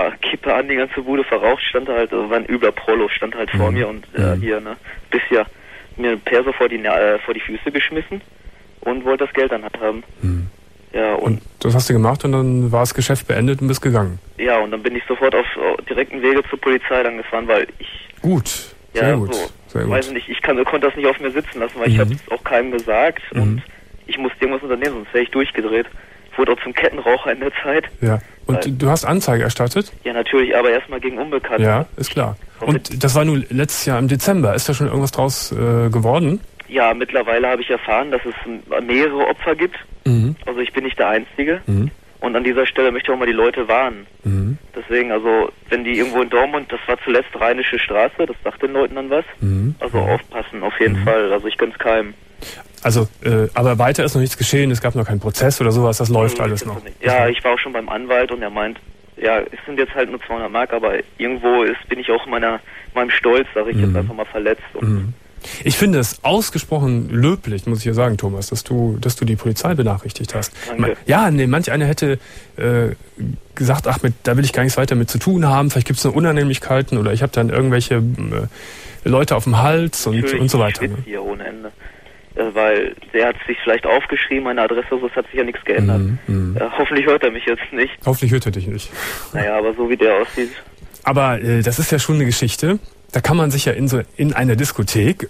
Kippe an, die ganze Bude verraucht, stand da halt, also war ein übler Prollo, stand halt mhm. vor mir und äh, hier, ne, bisher mir ein Perso vor die, äh, vor die Füße geschmissen und wollte das Geld dann halt haben. Mhm. Ja, und, und das hast du gemacht und dann war das Geschäft beendet und bist gegangen? Ja, und dann bin ich sofort auf, auf direkten Wege zur Polizei dann gefahren, weil ich... Gut, sehr ja, gut. So, sehr gut. Weiß nicht, ich kann, konnte das nicht auf mir sitzen lassen, weil mhm. ich habe es auch keinem gesagt mhm. und ich musste irgendwas unternehmen, sonst wäre ich durchgedreht. Ich wurde auch zum Kettenraucher in der Zeit. Ja, und weil, du hast Anzeige erstattet? Ja, natürlich, aber erstmal gegen Unbekannte. Ja, ist klar. Und das war nun letztes Jahr im Dezember. Ist da schon irgendwas draus äh, geworden? Ja, mittlerweile habe ich erfahren, dass es mehrere Opfer gibt. Mhm. Also ich bin nicht der Einzige. Mhm. Und an dieser Stelle möchte ich auch mal die Leute warnen. Mhm. Deswegen, also wenn die irgendwo in Dortmund, das war zuletzt Rheinische Straße, das sagt den Leuten dann was. Mhm. Also aufpassen, auf jeden mhm. Fall. Also ich gönn's keinem. Also, äh, aber weiter ist noch nichts geschehen, es gab noch keinen Prozess oder sowas, das läuft nee, alles noch. Ja, ich war auch schon beim Anwalt und er meint, ja, es sind jetzt halt nur zweihundert Mark, aber irgendwo ist, bin ich auch in meiner, meinem Stolz, sage ich mhm. jetzt einfach mal verletzt. Und mhm. Ich finde es ausgesprochen löblich, muss ich ja sagen, Thomas, dass du, dass du die Polizei benachrichtigt hast. Danke. Ja, nee, manch einer hätte äh, gesagt, ach, mit, da will ich gar nichts weiter mit zu tun haben, vielleicht gibt es nur Unannehmlichkeiten oder ich habe dann irgendwelche äh, Leute auf dem Hals und, und so weiter. Ich schwitze hier ohne Ende. Weil der hat sich vielleicht aufgeschrieben, meine Adresse, so, es hat sich ja nichts geändert. Mm, mm. Äh, hoffentlich hört er mich jetzt nicht. Hoffentlich hört er dich nicht. Naja, aber so wie der aussieht. Aber äh, das ist ja schon eine Geschichte. Da kann man sich ja in so in einer Diskothek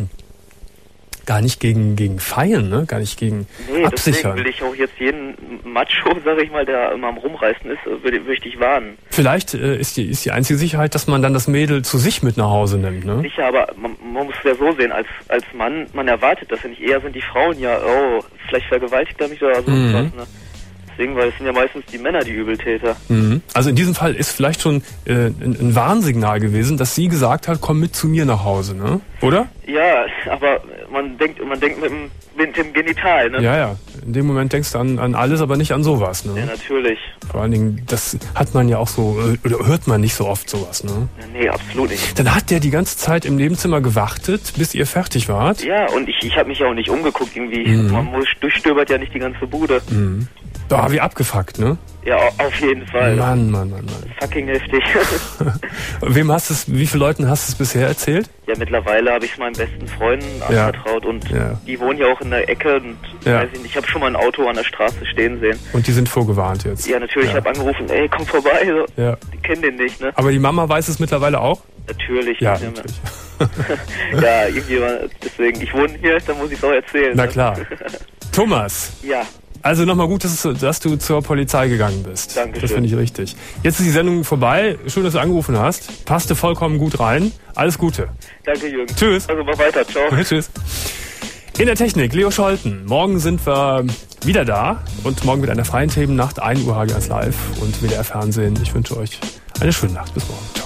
gar nicht gegen gegen feiern, ne? Gar nicht gegen nee, absichern. Deswegen will ich auch jetzt jeden Macho, sag ich mal, der immer am Rumreißen ist, würde, würde ich warnen. Vielleicht äh, ist die ist die einzige Sicherheit, dass man dann das Mädel zu sich mit nach Hause nimmt, ne? Sicher, aber man, man muss es ja so sehen, als als Mann, man erwartet das ja nicht. Eher sind die Frauen ja, oh, vielleicht vergewaltigt er mich oder so mhm. was, ne? Deswegen, weil es sind ja meistens die Männer die Übeltäter. Mhm. Also in diesem Fall ist vielleicht schon äh, ein, ein Warnsignal gewesen, dass sie gesagt hat, komm mit zu mir nach Hause, ne? Oder? Ja, aber man denkt, man denkt mit dem, mit dem Genital, ne? Ja, ja. In dem Moment denkst du an, an alles, aber nicht an sowas, ne? Ja, natürlich. Vor allen Dingen, das hat man ja auch so, oder hört man nicht so oft sowas, ne? Ja, nee, absolut nicht. Dann hat der die ganze Zeit im Nebenzimmer gewartet, bis ihr fertig wart? Ja, und ich, ich habe mich ja auch nicht umgeguckt irgendwie. Mhm. Man muss, durchstöbert ja nicht die ganze Bude. Mhm. Boah, wie abgefuckt, ne? Ja, auf jeden Fall. Mann, Mann, Mann, Mann. Fucking heftig. Wem hast du es, wie viele Leuten hast du es bisher erzählt? Ja, mittlerweile habe ich es meinen besten Freunden ja. anvertraut und ja. die wohnen ja auch in der Ecke und ja. weiß ich nicht, ich habe schon mal ein Auto an der Straße stehen sehen. Und die sind vorgewarnt jetzt? Ja, natürlich, ja. ich habe angerufen, ey, komm vorbei. So. Ja. Die kennen den nicht, ne? Aber die Mama weiß es mittlerweile auch? Natürlich. Ja, natürlich. Ja, irgendjemand, deswegen, ich wohne hier, dann muss ich es auch erzählen. Na ne? klar. Thomas. Ja. Also nochmal gut, dass, dass du zur Polizei gegangen bist. Dankeschön. Das finde ich richtig. Jetzt ist die Sendung vorbei. Schön, dass du angerufen hast. Passte vollkommen gut rein. Alles Gute. Danke, Jürgen. Tschüss. Also mal weiter. Ciao. Tschüss. In der Technik, Leo Scholten. Morgen sind wir wieder da und morgen mit einer freien Themennacht. ein Uhr H G eins Live und W D R Fernsehen. Ich wünsche euch eine schöne Nacht. Bis morgen. Ciao.